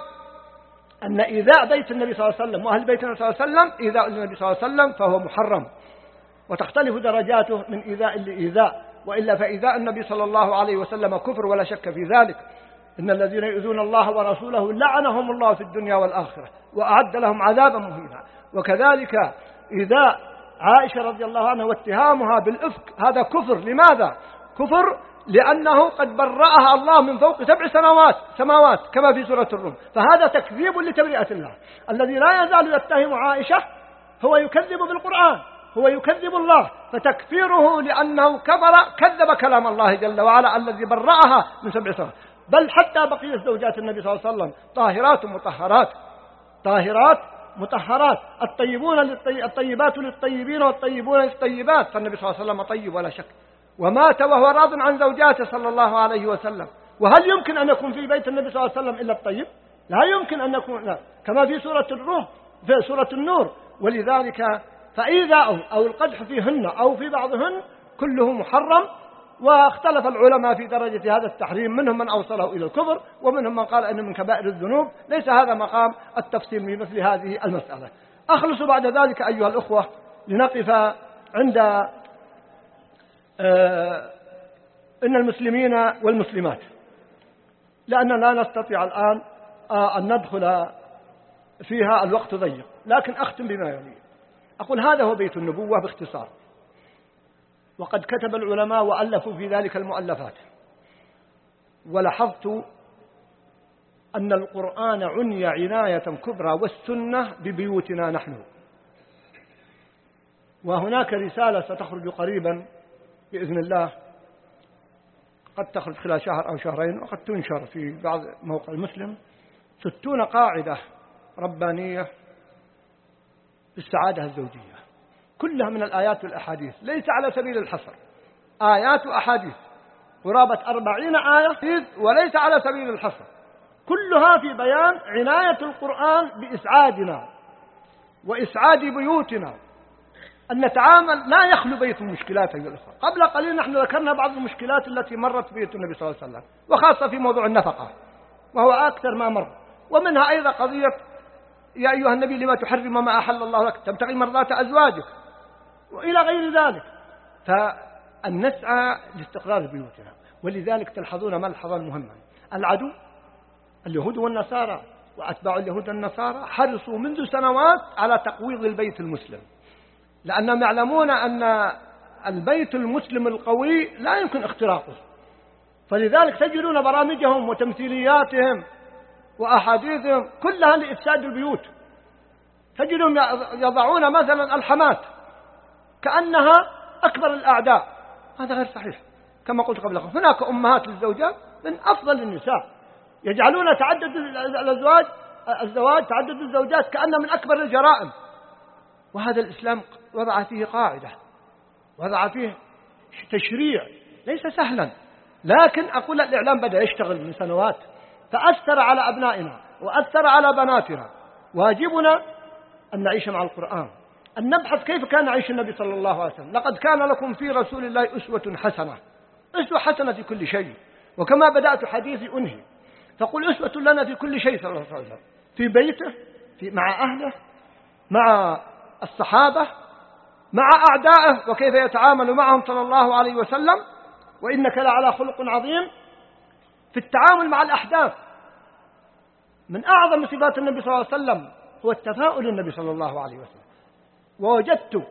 أن إيذاء بيت النبي صلى الله عليه وسلم وأهل بيت النبي صلى الله عليه وسلم إيذاء النبي صلى الله عليه وسلم فهو محرم، وتختلف درجاته من إيذاء لإيذاء، وإلا فإيذاء النبي صلى الله عليه وسلم كفر ولا شك في ذلك. إن الذين يؤذون الله ورسوله لعنهم الله في الدنيا والآخرة وأعد لهم عذابا مهينا. وكذلك إيذاء عائشة رضي الله عنها واتهامها بالإفك هذا كفر. لماذا؟ كفر لأنه قد برأها الله من فوق سبع سماوات سماوات كما في سورة الروم، فهذا تكذيب لتبرئة الله. الذي لا يزال يتهم عائشة هو يكذب بالقرآن، هو يكذب الله، فتكفيره لأنه كفر كذب كلام الله جل وعلا الذي برأها من سبع سماوات. بل حتى بقية زوجات النبي صلى الله عليه وسلم طاهرات مطهرات، طاهرات مطهرات، الطيبون للطي... الطيبات للطيبين والطيبون للطيبات، فالنبي صلى الله عليه وسلم طيب ولا شك، ومات وهو راض عن زوجاته صلى الله عليه وسلم. وهل يمكن أن يكون في بيت النبي صلى الله عليه وسلم إلا الطيب؟ لا يمكن أن يكون، لا. كما في سورة الروم في سورة النور. ولذلك فإيذاؤه أو القدح فيهن أو في بعضهن كله محرم، واختلف العلماء في درجة هذا التحريم، منهم من أوصله إلى الكفر ومنهم من قال أنه من كبائر الذنوب. ليس هذا مقام التفصيل في مثل هذه المسألة. أخلص بعد ذلك أيها الأخوة لنقف عند آه إن المسلمين والمسلمات، لأننا لا نستطيع الآن آه أن ندخل فيها، الوقت ضيق، لكن أختم بما يلي. أقول هذا هو بيت النبوة باختصار، وقد كتب العلماء وألفوا في ذلك المؤلفات، ولحظت أن القرآن عني عناية كبرى والسنة ببيوتنا نحن. وهناك رسالة ستخرج قريبا بإذن الله، قد تخرج خلال شهر أو شهرين، وقد تنشر في بعض موقع المسلم، ستون قاعدة ربانية بالسعادة الزوجية، كلها من الآيات والأحاديث، ليس على سبيل الحصر، آيات وأحاديث قرابة أربعين آية، وليس على سبيل الحصر، كلها في بيان عناية القرآن بإسعادنا وإسعاد بيوتنا، أن نتعامل لا يخلو بيت مشكلات. أيها الأخوة، قبل قليل نحن ذكرنا بعض المشكلات التي مرت بيت النبي صلى الله عليه وسلم، وخاصة في موضوع النفقة، وهو أكثر ما مر، ومنها أيضا قضية يا أيها النبي لما تحرم ما أحل الله لك تبتغي مرضات أزواجك وإلى غير ذلك. فأن نسعى لاستقرار بيوتنا. ولذلك تلحظون ملحظا مهما، العدو اليهود والنصارى وأتباع اليهود والنصارى حرصوا منذ سنوات على تقويض البيت المسلم، لأنهم يعلمون أن البيت المسلم القوي لا يمكن اختراقه، فلذلك تجدون برامجهم وتمثيلياتهم وأحاديثهم كلها لإفساد البيوت. تجدهم يضعون مثلا الحمات كأنها أكبر الأعداء، هذا غير صحيح. كما قلت قبل قليل هناك أمهات للزوجات من أفضل النساء، يجعلون تعدد الأزواج الزواج تعدد الزوجات كأنه من أكبر الجرائم، وهذا الإسلام وضع فيه قاعدة، وضع فيه تشريع ليس سهلا، لكن أقول الإعلام بدأ يشتغل من سنوات، فأثر على أبنائنا وأثر على بناتنا. واجبنا أن نعيش مع القرآن، أن نبحث كيف كان عيش النبي صلى الله عليه وسلم. لقد كان لكم في رسول الله أسوة حسنة، أسوة حسنة في كل شيء، وكما بدأت حديثي أنهي فقل أسوة لنا في كل شيء صلى الله عليه وسلم، في بيته، في مع أهله، مع الصحابة، مع أعدائه وكيف يتعامل معهم صلى الله عليه وسلم. وإنك لعلى خلق عظيم في التعامل مع الأحداث. من أعظم صفات النبي صلى الله عليه وسلم هو التفاؤل النبي صلى الله عليه وسلم. ووجدت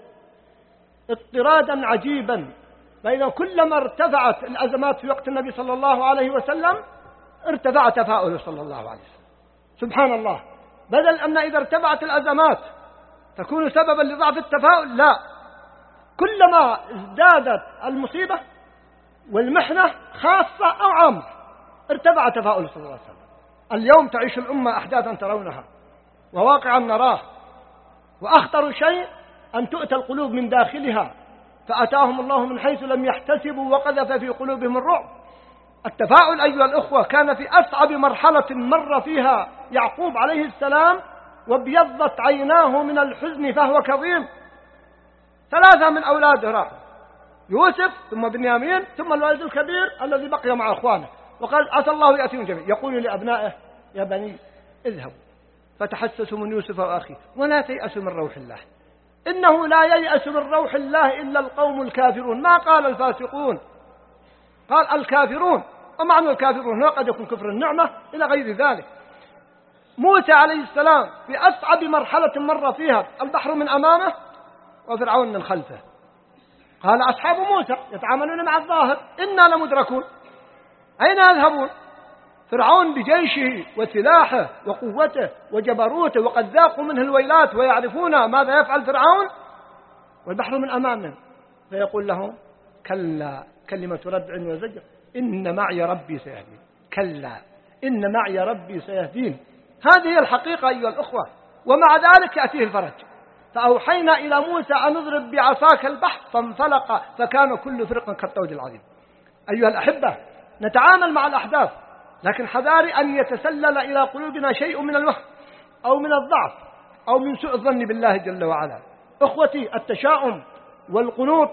اضطرادا عجيبا بين كلما ارتفعت الأزمات في وقت النبي صلى الله عليه وسلم ارتفع تفاؤله صلى الله عليه وسلم. سبحان الله، بدل أن إذا ارتفعت الأزمات تكون سببا لضعف التفاؤل، لا، كلما ازدادت المصيبة والمحنة خاصة أو عامة ارتفع تفاؤل صلى الله عليه وسلم. اليوم تعيش الأمة أحداثا ترونها وواقعا نراه، وأخطر شيء أن تؤتى القلوب من داخلها فأتاهم الله من حيث لم يحتسبوا وقذف في قلوبهم الرعب. التفاؤل أيها الأخوة كان في أصعب مرحلة مر فيها يعقوب عليه السلام وابيضت عيناه من الحزن فهو كظيم. ثلاثة من أولاده راحوا، يوسف ثم بنيامين ثم الولد الكبير الذي بقي مع أخوانه، وقال عسى الله يأتيهم جميعا. يقول لأبنائه يا بني اذهبوا فتحسسوا من يوسف وأخيه ولا تيأسوا من روح الله إنه لا ييأس من روح الله إلا القوم الكافرون. ما قال الفاسقون، قال الكافرون. ومعنى الكافرون هو قد يكون كفر النعمة إلى غير ذلك. موسى عليه السلام في أصعب مرحلة مر فيها، البحر من أمامه وفرعون من خلفه. قال أصحاب موسى يتعاملون مع الظاهر إنا لمدركون، أين يذهبون؟ فرعون بجيشه وسلاحه وقوته وجبروته وقد ذاقوا منه الويلات ويعرفون ماذا يفعل فرعون، والبحر من أمامهم. فيقول لهم كلا، كلمة ردع وزجر، إن معي ربي سيهدين. كلا إن معي ربي سيهدين. هذه هي الحقيقة أيها الأخوة. ومع ذلك يأتيه الفرج. فأوحينا إلى موسى أن اضرب بعصاك البحر فانفلق فكان كل فرق كالطود العظيم. أيها الأحبة، نتعامل مع الأحداث، لكن حذاري أن يتسلل إلى قلوبنا شيء من الوهم أو من الضعف أو من سوء الظن بالله جل وعلا. أخوتي، التشاؤم والقنوط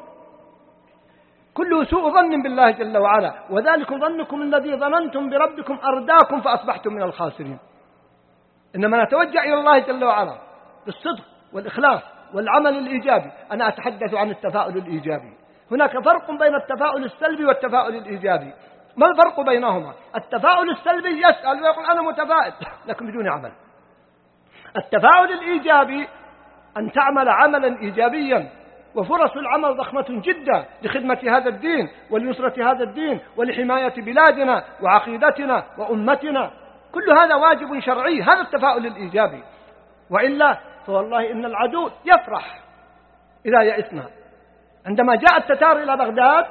كله سوء ظن بالله جل وعلا، وذلك ظنكم الذي ظننتم بربكم أرداكم فأصبحتم من الخاسرين. إنما نتوجه إلى الله جل وعلا بالصدق والإخلاص والعمل الإيجابي. أنا أتحدث عن التفاؤل الإيجابي. هناك فرق بين التفاؤل السلبي والتفاؤل الإيجابي. ما الفرق بينهما؟ التفاؤل السلبي يسأل ويقول أنا متفائل لكن بدون عمل. التفاؤل الإيجابي أن تعمل عملا إيجابيا، وفرص العمل ضخمة جدا لخدمة هذا الدين ولنصرة هذا الدين ولحماية بلادنا وعقيدتنا وأمتنا. كل هذا واجب شرعي، هذا التفاؤل الإيجابي. وإلا فوالله إن العدو يفرح إذا يئسنا. عندما جاء التتار إلى بغداد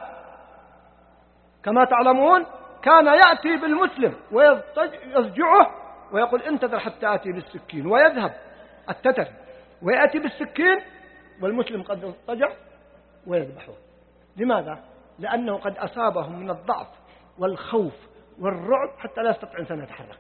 كما تعلمون كان يأتي بالمسلم ويضجعه ويقول انتظر حتى آتي بالسكين، ويذهب التتر ويأتي بالسكين والمسلم قد اضطجع ويذبحه. لماذا؟ لأنه قد أصابهم من الضعف والخوف والرعب حتى لا يستطيع إنسان يتحرك.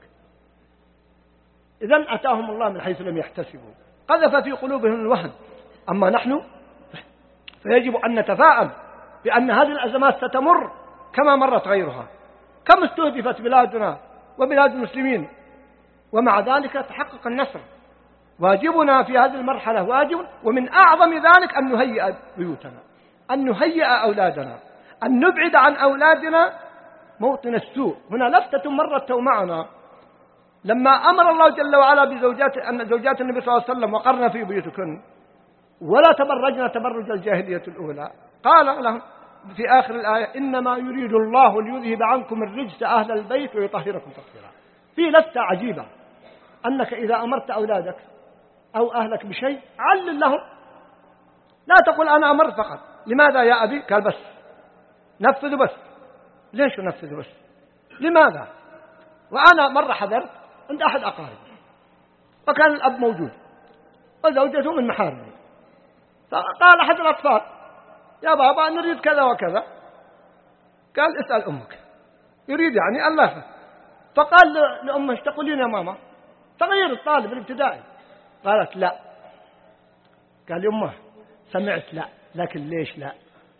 إذن أتاهم الله من حيث لم يحتسبوا، قذف في قلوبهم الوهن. أما نحن فيجب أن نتفاءل بأن هذه الأزمات ستمر كما مرت غيرها. كم استهدفت بلادنا وبلاد المسلمين ومع ذلك تحقق النصر. واجبنا في هذه المرحلة واجب، ومن أعظم ذلك أن نهيئ بيوتنا، أن نهيئ أولادنا، أن نبعد عن أولادنا موطن السوء. هنا لفتة مرت معنا لما أمر الله جل وعلا بزوجات أن زوجات النبي صلى الله عليه وسلم وقرن في بيوتكن ولا تبرجن تبرج الجاهلية الأولى، قال لهم في آخر الآية إنما يريد الله ليذهب عنكم الرجس أهل البيت ويطهركم تطهيرا. في لفتة عجيبة أنك إذا أمرت أولادك أو أهلك بشيء علل لهم، لا تقول أنا أمرت فقط. لماذا يا أبي؟ قال بس نفذوا بس. ليش نفذوا بس؟ لماذا؟ وأنا مرة حضرت عند أحد أقارب وكان الأب موجود وزوجته من محارمه، فقال أحد الأطفال يا بابا نريد كذا وكذا. قال اسأل أمك. يريد يعني الله. فقال لأمه ايش تقولين يا ماما؟ تغير الطالب الابتدائي. قالت لا. قال لأمه سمعت لا، لكن ليش لا؟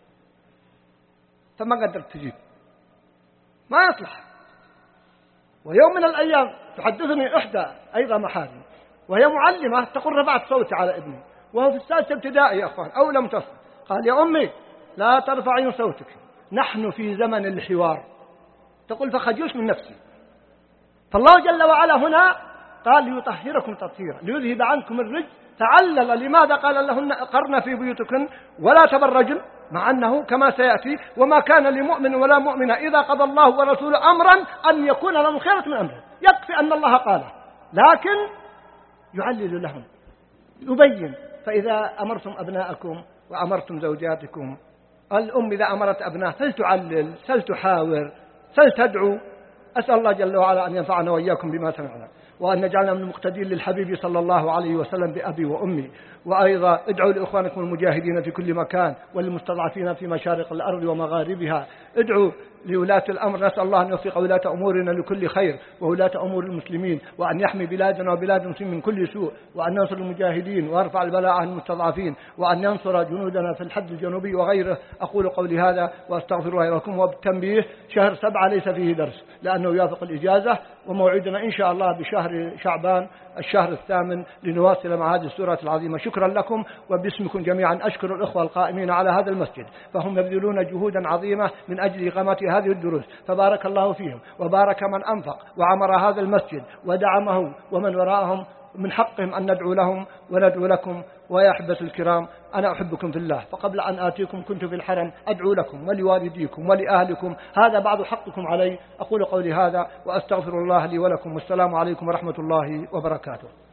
فما قدرت تجيب، ما يصلح. ويوم من الأيام تحدثني إحدى أيضا محارم وهي معلمة تقول رفعت صوتي على ابني وهو في السادسة ابتدائي يا أخوان أو لم تصل. قال يا أمي لا ترفعين صوتك، نحن في زمن الحوار. تقول فخجوش من نفسي. فالله جل وعلا هنا قال ليطهركم تطهيرا ليذهب عنكم الرجس. تعلل لماذا قال لهن قرن في بيوتكن ولا تبرجن، مع أنه كما سيأتي وما كان لمؤمن ولا مؤمنة إذا قضى الله ورسوله أمرا أن يكون لهم خيرة من أمره. يكفي أن الله قاله، لكن يعلل لهم يبين. فإذا أمرتم أبناءكم وأمرتم زوجاتكم. الأم إذا أمرت أبناء فلتعلل، فلتحاور، فلتدعو. أسأل الله جل وعلا أن ينفعنا وإياكم بما سمعنا، وأن نجعلنا من المقتدين للحبيب صلى الله عليه وسلم بأبي وأمي. وأيضا ادعوا لإخوانكم المجاهدين في كل مكان والمستضعفين في مشارق الأرض ومغاربها. ادعوا لولاة الأمر، نسأل الله أن يوفق ولاة أمورنا لكل خير وولاة أمور المسلمين، وأن يحمي بلادنا وبلاد المسلمين من كل سوء، وأن ينصر المجاهدين ويرفع البلاء عن المستضعفين، وأن ينصر جنودنا في الحد الجنوبي وغيره. أقول قولي هذا وأستغفر الله لكم. وبالتنبيه شهر سبعة ليس فيه درس لأنه يوافق الإجازة، وموعدنا إن شاء الله بشهر شعبان الشهر الثامن لنواصل مع هذه السورة العظيمة. شكرا لكم، وباسمكم جميعا أشكر الإخوة القائمين على هذا المسجد، فهم يبذلون جهودا عظيمة من أجل إقامة هذه الدروس، فبارك الله فيهم وبارك من أنفق وعمر هذا المسجد ودعمه ومن وراءهم. من حقهم أن ندعو لهم وندعو لكم. ويا أحبة الكرام، أنا أحبكم في الله، فقبل أن آتيكم كنت في الحرم أدعو لكم ولوالديكم ولأهلكم، هذا بعض حقكم علي. أقول قولي هذا وأستغفر الله لي ولكم، والسلام عليكم ورحمة الله وبركاته.